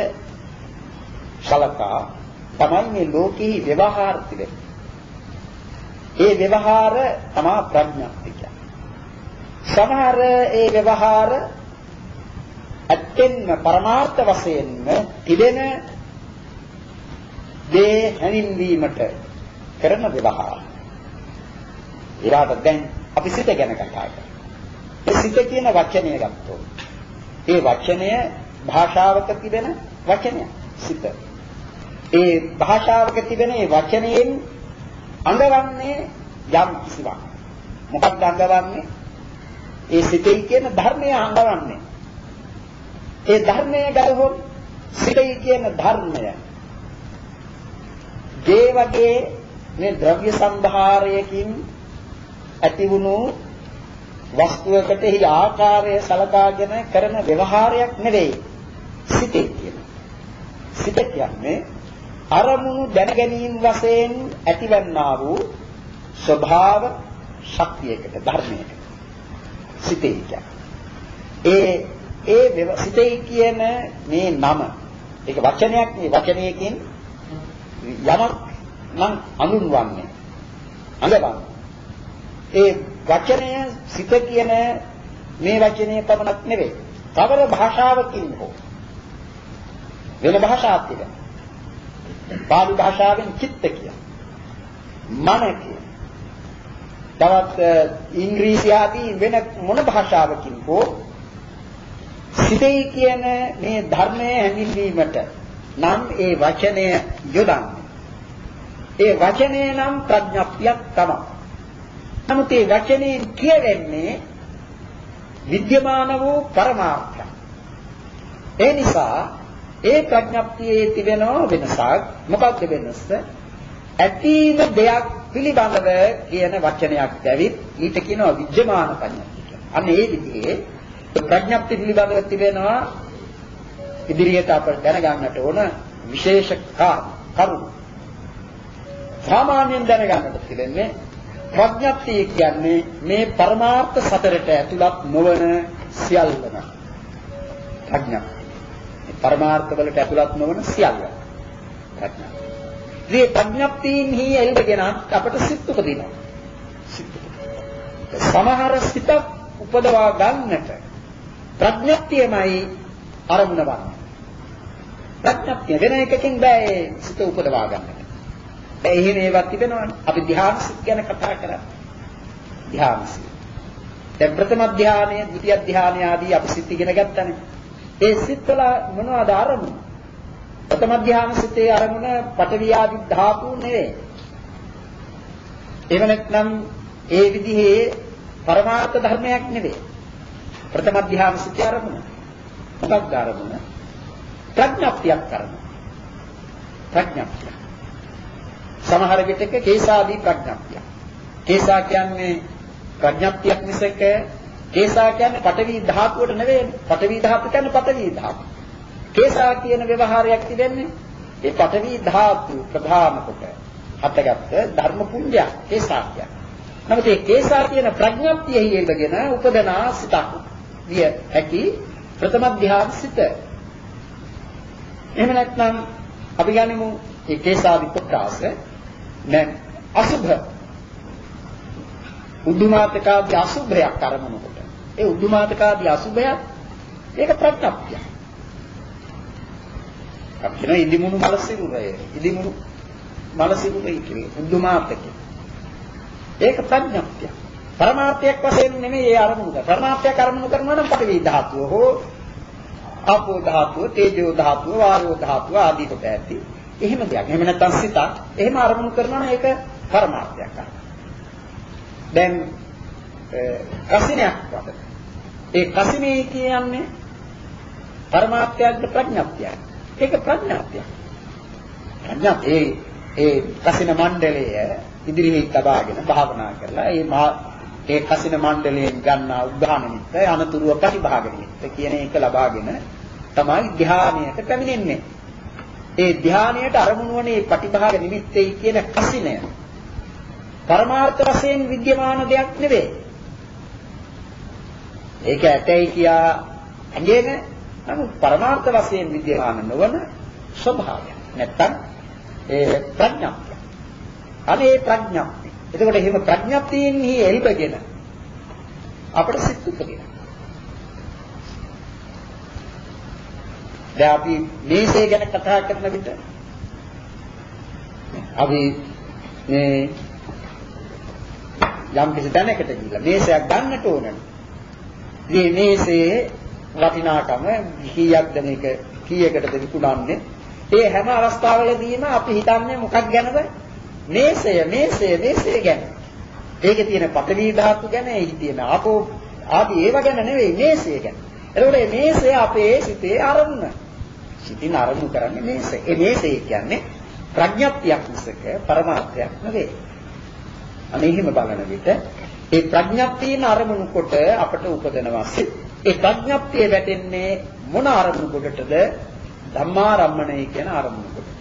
S1: සලකා තමයි මේ ලෝකී ව්‍යවහාර තිබෙන්නේ. ඒ ව්‍යවහාර තමයි ප්‍රඥප්තිය කියන්නේ. සමහර ඒ ව්‍යවහාර අත්‍යන්ත පරමාර්ථ වශයෙන්ම තිබෙන දේ හැඳින්වීමට කරන ව්‍යවහාර. ඊළඟට දැන් අපි සිත ගැන කතා කරමු. ඒ සිත කියන වචනය ගත්තොත් ඒ වචනය භාෂාවක තිබෙන වචනය සිත. ඒ භාෂාවක තිබෙන ඒ වචනයෙන් අඟවන්නේ යම් කිසිවක්. මොකක්ද අඟවන්නේ? ඒ සිතේ කියන ධර්මය අඟවන්නේ. ඒ ධර්මය ගලවොත් සිතේ කියන ධර්මය ගේ වගේ මේ ද්‍රව්‍ය සම්භාරයකින් ඇති වුණු වස්තුවකට එහි ආකාරය සලකාගෙන කරන ව්‍යවහාරයක් නෙවෙයි සිතේ කියන්නේ. සිත කියන්නේ අරමුණු දැන ගැනීම වශයෙන් ඇතිවන්නා වූ ස්වභාව ශක්තියකට ධර්මයකට සිතේ කියන්නේ. ඒ ඒ සිතේ කියන මේ නම ඒක වචනයක් නේ වචනයකින් යමක් නම් අඳුන්වන්නේ අඳවන්නේ. ඒ වචනය සිත කියන මේ වචනය පමණක් නෙවෙයි. කවර භාෂාවකින් හෝ වෙන භාෂාවක් තිබෙනවා. පාලි භාෂාවෙන් චිත්ත කියන මන කියන තවත් ඉංග්‍රීසි ආදී වෙන මොන භාෂාවකින් හෝ සිතේ කියන මේ ධර්මයේ හැඳින්වීමට නම් ඒ වචනය යොදන්නේ. ඒ වචනය නම් ප්‍රඥප්තියක් තමයි. නමුත් ඒ වචනයෙන් කියවෙන්නේ විද්‍යමාන වූ පරමාර්ථය. ඒ නිසා ඒ ප්‍රඥප්තියේ තිබෙන වෙනසක් මොකක්ද වෙනස? ඇතිම දෙයක් පිළිබඳව කියන වචනයක් දැවිත් ඊට කියනවා විද්‍යමාන ප්‍රඥප්තිය කියලා. අන්න ඒ විදිහේ ප්‍රඥප්තිය පිළිබඳව තිබෙනවා ඉදිරියට අපට දැනගන්නට ඕන විශේෂ කරුණු. සාමාන්‍යයෙන් දැනගන්නට තිබෙන්නේ ප්‍රඥප්තිය කියන්නේ මේ පරමාර්ථ සතරට ඇතුළත් නොවන සියල්ලම. ප්‍රඥප්තිය. පරමාර්ථ වලට ඇතුළත් නොවන සියල්ල. ප්‍රඥප්තිය. මේ ප්‍රඥප්තියෙහි එල්බගෙන අපට සිත් උපදිනවා. සිත්. සමහර සිත උපදවා ගන්නට ප්‍රඥප්තියමයි අරමුණ වන්නේ. ප්‍රඥප්තිය වෙන එකකින් බෑ සිත උපදවා ගන්නට. ඒ එහෙම ඒවත් තිබෙනවනේ. අපි ධ්‍යාන සිත් ගැන කතා කරා. ධ්‍යාන සිත්. දැන් ප්‍රථම ධ්‍යානයේ, ද්විතිය ධ්‍යානයේ ආදී අපි සිත් ඉගෙන ගත්තානේ. ඒ සිත් වල මොනවද අරමුණ? ප්‍රථම ධ්‍යාන සිතේ අරමුණ පඨවි ආදී ධාතු නෙවෙයි. එහෙම නැත්නම් ඒ විදිහේ පරමාර්ථ ධර්මයක් නෙවෙයි. ප්‍රථම ධ්‍යාන සිතේ අරමුණ. මොකක්ද අරමුණ? ප්‍රඥප්තියක් කරනවා. ප්‍රඥප්තිය. සමහර විටක කේසාදී ප්‍රඥප්තිය. කේසා කියන්නේ ප්‍රඥප්තියක් මිසක කේසා කියන්නේ පඨවි ධාතුවට නෙවෙයි. පඨවි ධාතු කියන්නේ පඨවි ධාතු. කේසා කියන ව්‍යවහාරයක් තිබෙන්නේ ඒ පඨවි ධාතු ප්‍රධාන කොට හටගත්ත ධර්ම පුඤ්ජය කේසා කියන්නේ. නමුත් මේ කේසා කියන ප්‍රඥප්තියෙහි ඉඳගෙන උපදනා සිතක් විය හැකි ප්‍රථම ධ්‍යාන සිත. එහෙම නැත්නම් අපි ගනිමු ඒ කේසාදි කොටාස දැන් අසුභ උද්දුමාතකාදී අසුභයක් අරමුණු කොට. ඒ උද්දුමාතකාදී අසුභයක් ඒක ප්‍රඥප්තිය. අපි කියන ඉදිමුණු මල සිරුරය. ඉදිමුණු මල සිරුරයි කියන්නේ උද්දුමාතකේ. ඒක ප්‍රඥප්තිය. පරමාර්ථයක් වශයෙන් නෙමෙයි ඒ අරමුණු කරන්නේ. පරමාර්ථයක් අරමුණු කරනවා නම් පඨවි ධාතුව හෝ ආපෝ ධාතුව, තේජෝ ධාතුව, වායෝ ධාතුව ආදී කොට ඇති. එහෙම දෙයක්. එහෙම නැත්නම් සිතක්. එහෙම අරමුණු කරනවා නම් ඒක පරමාර්ථයක්. දැන් කසිනයක් වගේ. ඒ කසිනේ කියන්නේ පරමාර්ථයක්ද ප්‍රඥප්තියක්. ඒක ප්‍රඥාප්තියක්. ප්‍රඥා ඒ ඒ කසින මණ්ඩලය ඉදිරියේ තබාගෙන භාවනා කරලා ඒ ඒ කසින මණ්ඩලයෙන් ගන්නා උද්ධාන නිත්‍ය අනතුරුව ප්‍රතිභාග නිත්‍ය කියන එක ලබාගෙන තමයි ධානයට පැමිණෙන්නේ. ඒ ධානයට අරමුණු වනේ ප්‍රතිභාග නිමිත්තේ කියන කසිනය පරමාර්ථ වශයෙන් විද්‍යමාන දෙයක් නෙවෙයි. ඒක ඇතයි කියා ඇඟෙන නමුත් පරමාර්ථ වශයෙන් විද්‍යමාන නොවන ස්වභාවය. නැත්තම් ඒ ප්‍රඥාප්තිය. අනේ ප්‍රඥාප්තිය. එතකොට එහෙම ප්‍රඥාප්තියෙන්හි එල්බගෙන අපට සිත් උපදින. දැන් අපි මේසේ ගැන කතා කරන විට අපි මේ යම් කිසි තැනකට ගිහිල්ලා මේසයක් ගන්නට ඕනනේ. මේ මේසේ වටිනාකම කීයක්ද මේක කීයකටද විකුණන්නේ? ඒ හැම අවස්ථාවලදීම අපි හිතන්නේ මොකක් ගැනද? මේසය මේසය මේසය ගැන. ඒකේ තියෙන පඨවි ධාතු ගැන, ඒකේ තියෙන ආපෝ ආදී ඒවා ගැන නෙවෙයි මේසය ගැන. එතකොට මේ මේසය අපේ සිතේ අරමුණ. සිතින් අරමුණු කරන්නේ මේසය. ඒ මේසය කියන්නේ ප්‍රඥප්තියක් මිසක පරමාර්ථයක් නෙවෙයි. අනේ එහෙම බලන විට ඒ ප්‍රඥප්තියන අරමුණු කොට අපට උපදනවා සිත්. ඒ ප්‍රඥප්තිය වැටෙන්නේ මොන අරමුණු කොටද? ධම්මාරම්මණය කියන අරමුණු කොට.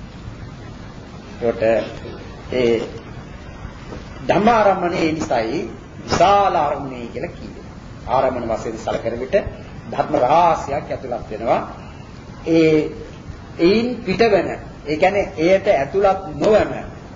S1: ඒකට ඒ ධම්මාරම්මණය නිසායි විශාල අරමුණේ කියලා කියනවා. ආරම්මන වශයෙන් සැලකෙන විට ධර්ම රහස්‍යයක් ඇතුළත් වෙනවා. ඒ ඒන් පිටවන, ඒ කියන්නේ එයට ඇතුළත් නොවන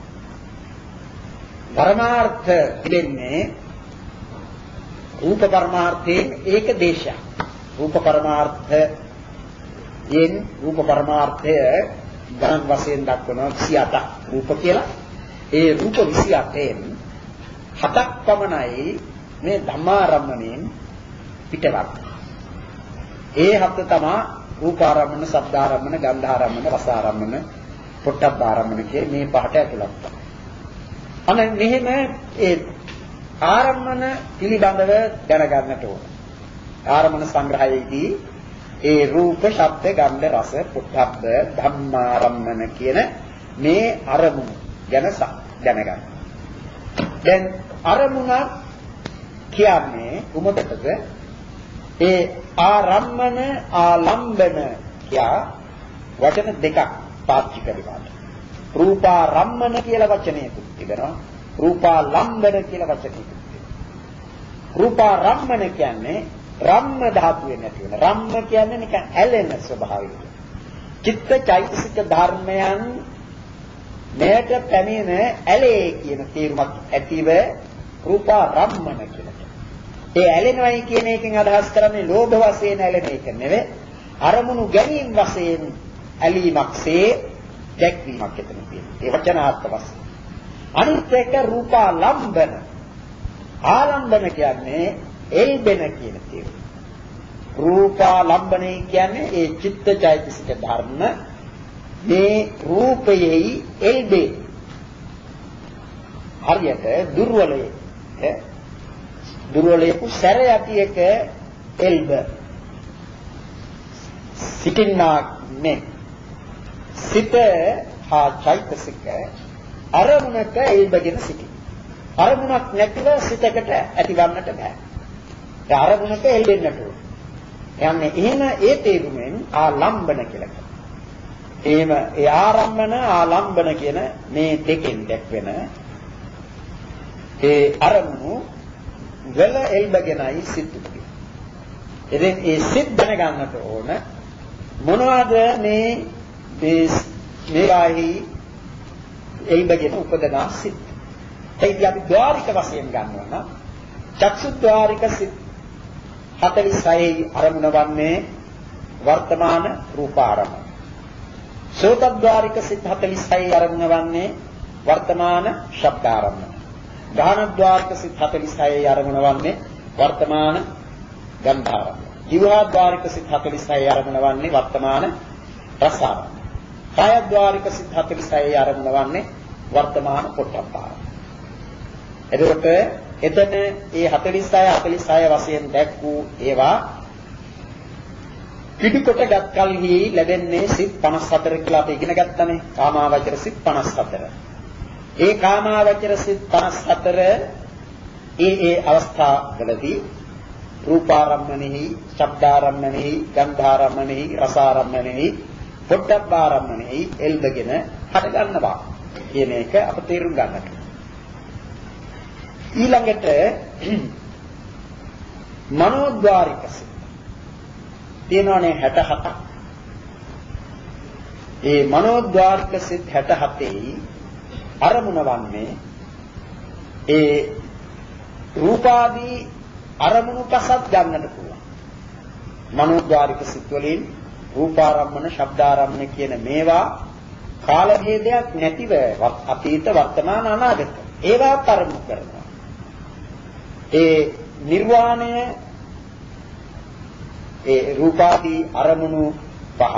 S1: පරමාර්ථ දෙන්නේ රූප පරමාර්ථයෙන් ඒක දේශයක්. රූප පරමාර්ථයෙන් රූප පරමාර්ථය ගණන් වශයෙන් දක්වනවා විසි අටක් රූප කියලා. ඒ රූප විසි අටෙන් හතක් පමණයි මේ ධම්මාරම්මණයෙන් පිටවත්. ඒ හත තමයි රූපාරම්මන, ශබ්දාරම්මන, ගන්ධාරම්මන, රසාරම්මන, පොට්ටබ්බාරම්මන කිය මේ පහට ඇතුළත්. අනේ මෙහෙම ඒ ආරම්මන පිළිබඳව දැනගන්නට ඕන. ආරම්මන සංග්‍රහයේදී ඒ රූප, ශබ්ද, ගන්ධ, රස, පොට්ටබ්බ, ධම්මාරම්මන කියන මේ අරමුණු ගැන දැනගන්න. දැන් අරමුණ කියන්නේ උමකටද? ඒ ආරම්මන ආලම්බන කියා වචන දෙකක් පාවිච්චි කරනවා. රූපාරම්මන කියලා වචනයකුත් තිබෙනවා. රූපාලම්බන කියලා වචනයකුත් තිබෙනවා. රූපාරම්මන කියන්නේ රම්ම ධාතුවේ නැති වෙන. රම්ම කියන්නේ නිකන් ඇලෙන ස්වභාවය. චිත්ත චෛතසික ධර්මයන් මෙයට පැමිණ ඇලේ කියන තේරුමක් ඇතිව රූපාරම්මන කියලා. ඒ ඇලෙනවයි කියන එකෙන් අදහස් කරන්නේ ලෝභ වශයෙන් ඇලෙන එක නෙවෙයි. අරමුණු ගැනීම වශයෙන් ඇලීමක්සේ දැක්වීමක් එතන තියෙනවා. ඒ වචනාර්ථ වශයෙන්. අනිත් එක රූපාලම්බන. ආලම්බන කියන්නේ එල්බෙන කියන තේරුම. රූපාලම්බනේ කියන්නේ ඒ චිත්ත චෛතසික ධර්ම මේ රූපයෙහි එල්බේ. හරියට දුර්වලයේ දුර්වලයේ කුසර යටි එක එල්බ. සිටින්නානේ සිත හා චෛතසික අරමුණක එල්බගෙන සිටි. අරමුණක් නැතිව සිතකට ඇතිවන්නට බෑ. ඒ අරමුණක එල්බෙන්නට ඕන. යන්නේ එහෙම ඒ තේරුමෙන් ආලම්බන කියලා කියනවා. එහෙම ඒ ආරම්මන ආලම්බන කියන මේ දෙකෙන් දැක්වෙන ඒ අරමුණු වල එල්බගෙනයි සිත් උපදින්නේ. එදෙන් ඒ සිත් දැනගන්නට ඕන මොනවාද මේ මේ මේවාහි එයිබගෙන උපදනා සිත්. ඒකයි අපි ద్వාරික වශයෙන් ගන්නවා නම් චක්සුද්්වාරික සිත් හතළිස් හයයි අරමුණ වන්නේ වර්තමාන රූපාරම්මන. සෝතද්්වාරික සිත් හතළිස් හයයි අරමුණ වන්නේ වර්තමාන ශබ්දාරම්මන. ගාහනද්්වාරික සිත් හතළිස් හයයි අරමුණ වන්නේ වර්තමාන ගන්ධාරම්මන. ජීවහද්්වාරික සිත් හතළිස් හයයි අරමුණ වන්නේ වර්තමාන රසාරම්මන. කායද්්වාරික සිත් හතළිස් හයයි අරමුණ වන්නේ වර්තමාන පොට්ටබ්බාරම්මන. එතකොට එතන මේ හතළිස් හය හතළිස් හය වශයෙන් දැක් වූ ඒවා පිටුකොට ගත් කල්හි ලැබෙන්නේ සිත් පනස් හතර කියලා අපි ඉගෙන ගත්තනේ. කාමාවචර සිත් පනස් හතර. ඒ කාමාවචර සිත් පනස් හතර ඒ ඒ අවස්ථාවලදී රූපාරම්මනෙහි, ශබ්දාරම්මනෙහි, ගන්ධාරම්මනෙහි, රසාරම්මනෙහි, පොට්ටබ්බාරම්මනෙහි එල්බගෙන හට ගන්නවා කියන එක අප තේරුම් ගන්නට. ඊළඟට මනෝද්වාරික සිත් තියෙනවානේ හැට හතක්. ඒ මනෝද්වාරික සිත් හැට හතේ අරමුණ වන්නේ ඒ රූපාදී අරමුණු පසක් ගන්නට පුළුවන්. මනෝද්වාරික සිත් වලින් රූපාරම්මන, ශබ්දාරම්මන කියන මේවා කාල භේදයක් නැතිව අතීත, වර්තමාන, අනාගත ඒවා අරමුණු කරනවා. ඒ නිර්වාණය ඒ රූපාදී අරමුණු පහ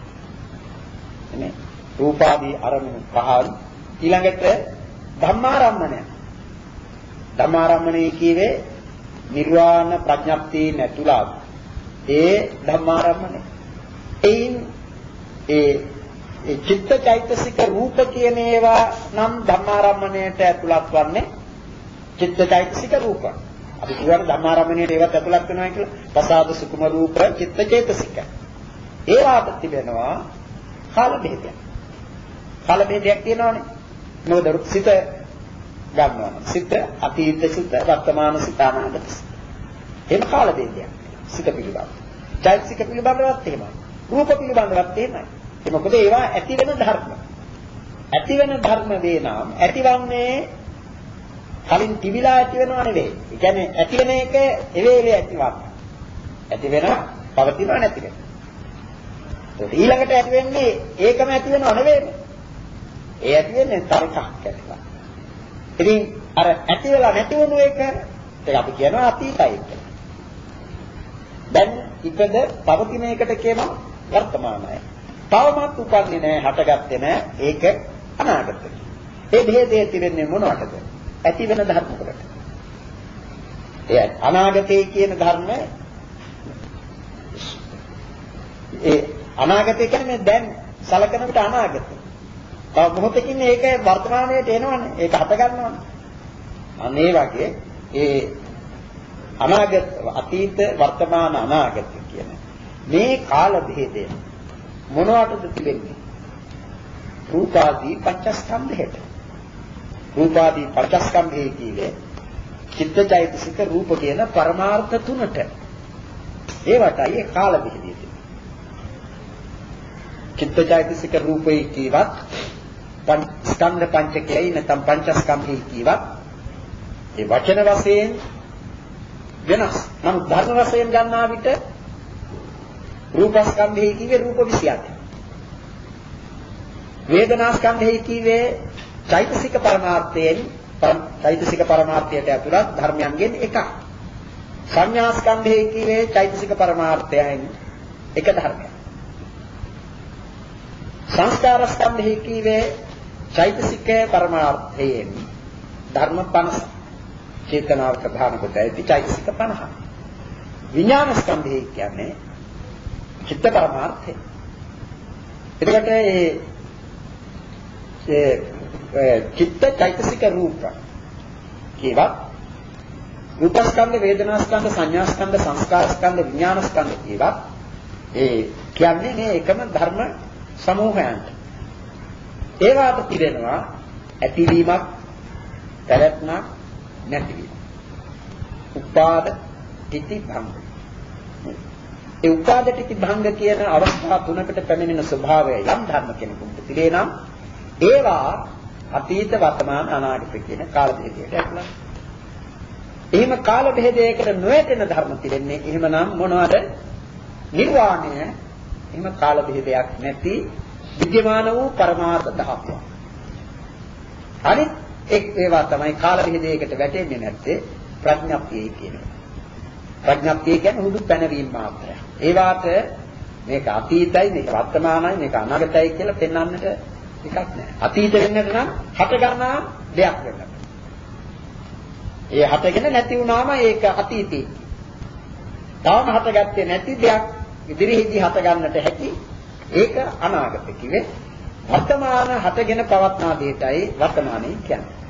S1: නේ රූපාදී අරමුණු පහ ඊළඟට ධම්මාරම්මණය ධම්මාරම්මණය කියවේ නිර්වාණ ප්‍රඥප්තිය නැතුලා ඒ ධම්මාරම්මණය එයින් ඒ ඒ චිත්තචෛතසික රූප කියන ඒවා නම් ධම්මාරම්මණයට ඇතුළත් වන්නේ චිත්තචෛතසික රූප. අපි කියවන ධම්මාරම්මණයට ඒවත් ඇතුළත් වෙනවා කියලා. ප්‍රසාද සුකුම රූප චිත්තචෛතසික. ඒවාට තිබෙනවා කාල භේදයක්. කාල භේදයක් තියෙනවානේ. මොකද සිත ගන්නවා. සිත අතීත සිත, වර්තමාන සිත, අනාගත සිත. එහෙම කාල භේදයක්. සිත පිළිබඳ. චෛතසික පිළිබඳවත් එහෙමයි. රූප පිළිබඳවත් එහෙමයි. ඒ මොකද ඒවා ඇති වෙන ධර්ම. ඇති වෙන ධර්ම වේ නම් ඇතිවන්නේ කලින් තිබිලා ඇති වෙනව නෙවෙයි. ඒ කියන්නේ ඇති වෙන එක එවේලේ ඇතිවක්. ඇති වෙනවා, පවතිනවා, නැති වෙනවා. ඒක ඊළඟට ඇති වෙන්නේ ඒකම ඇති වෙනව නෙවෙයි. ඒ ඇති වෙන්නේ තව එකක් ඇතිවක්. ඉතින් අර ඇති වෙලා නැති වුණු එක ඒක අපි කියනවා අතීතයි කියලා. දැන් ඉපද පවතින එකට කියනවා වර්තමානයි. තවමත් උපන්නේ නැහැ, හටගත්තේ නැහැ. ඒක අනාගතයි. ඒ භේදයේ තිබෙන්නේ මොනවටද? ඇති වෙන ධර්ම වලට. ඒ අනාගතේ කියන ධර්ම ඒ අනාගතේ කියන්නේ දැන් සලකනකොට අනාගත. තව මොහොතකින් මේක වර්තමානයට එනවනේ. ඒක හට ගන්නවනේ. අන්න ඒ වගේ ඒ අනාගත අතීත වර්තමාන අනාගත කියන මේ කාල භේදය මොනවටද තිබෙන්නේ? රූපාදී පංචස්කන්ධයට. රූපාදී පංචස්කන්ධය කියන්නේ චිත්තචෛතසික රූප කියන පරමාර්ථ තුනට. ඒවටයි ඒ කාල භේදය තියෙන්නේ. චිත්තචෛතසික රූපේ කියවත් ස්කන්ධ පංචකයයි නැත්නම් පංචස්කන්ධය කියවත් ඒ වචන වශයෙන් වෙනස්. නමුත් ධර්ම වශයෙන් ගන්නා විට රූපස්කන්ධය කියේ රූප විසි අටයි. වේදනාස්කන්ධය කියේ චෛතසික පරමාර්ථයෙන් චෛතසික පරමාර්ථයට ඇතුළත් ධර්මයන්ගෙන් එකක්. සංඥාස්කන්ධය කියේ චෛතසික පරමාර්ථයෙන් එක ධර්මයක්. සංස්කාරස්කන්ධය කියේ චෛතසික පරමාර්ථයෙන් ධර්ම පනසක්. චේතනාව ප්‍රධාන කොට ඇති චෛතසික පනහක්. විඥානස්කන්ධය කියන්නේ චිත්ත පරමාර්ථය. එතකොට ඒ ඒ චිත්ත චෛතසික රූප කියවත් රූපස්කන්ධ, වේදනාස්කන්ධ, සංඥාස්කන්ධ, සංස්කාරස්කන්ධ, විඥානස්කන්ධ කියවත් ඒ කියන්නේ මේ එකම ධර්ම සමූහයන්ට. ඒවාට තිබෙනවා ඇතිවීමක්, පැවැත්මක්, නැතිවීම. උපාද ඉති භංග. ඒ උපාදටිති භංග කියන අවස්ථා තුනකට පැමිණෙන ස්වභාවය යම් ධර්ම කෙනෙකුට තිරේ නම් ඒවා අතීත වර්තමාන අනාගත කියන කාල භේදයට ඇතුළත්. එහෙම කාල භේදයකට නොයැටෙන ධර්ම තිරෙන්නේ එහෙමනම් මොනවද? නිර්වාණය. එහෙම කාල භේදයක් නැති විද්‍යමාන වූ පරමාර්ථ ධාතුව. අනිත් එක් ඒවා තමයි කාල භේදයකට වැටෙන්නේ නැත්තේ ප්‍රඥප්තිය කියන්නේ. ප්‍රඥප්තිය කියන්නේ හුදු පැනවීම මාත්‍රයක්. ඒ වාට මේක අතීතයි, මේක වර්තමානයි, මේක අනාගතයි කියලා පෙන්වන්නට එකක් නැහැ. අතීත වෙන්නට නම් හට ගන්නා දෙයක් වෙන්න. ඒ හටගෙන නැති වුණාම ඒක අතීතේ. තාම හටගත්තේ නැති දෙයක් ඉදිරියේදී හට ගන්නට හැකි. ඒක අනාගත කිව්වේ. වර්තමාන හටගෙන පවත්නා දෙයටයි වර්තමානයේ කියන්නේ.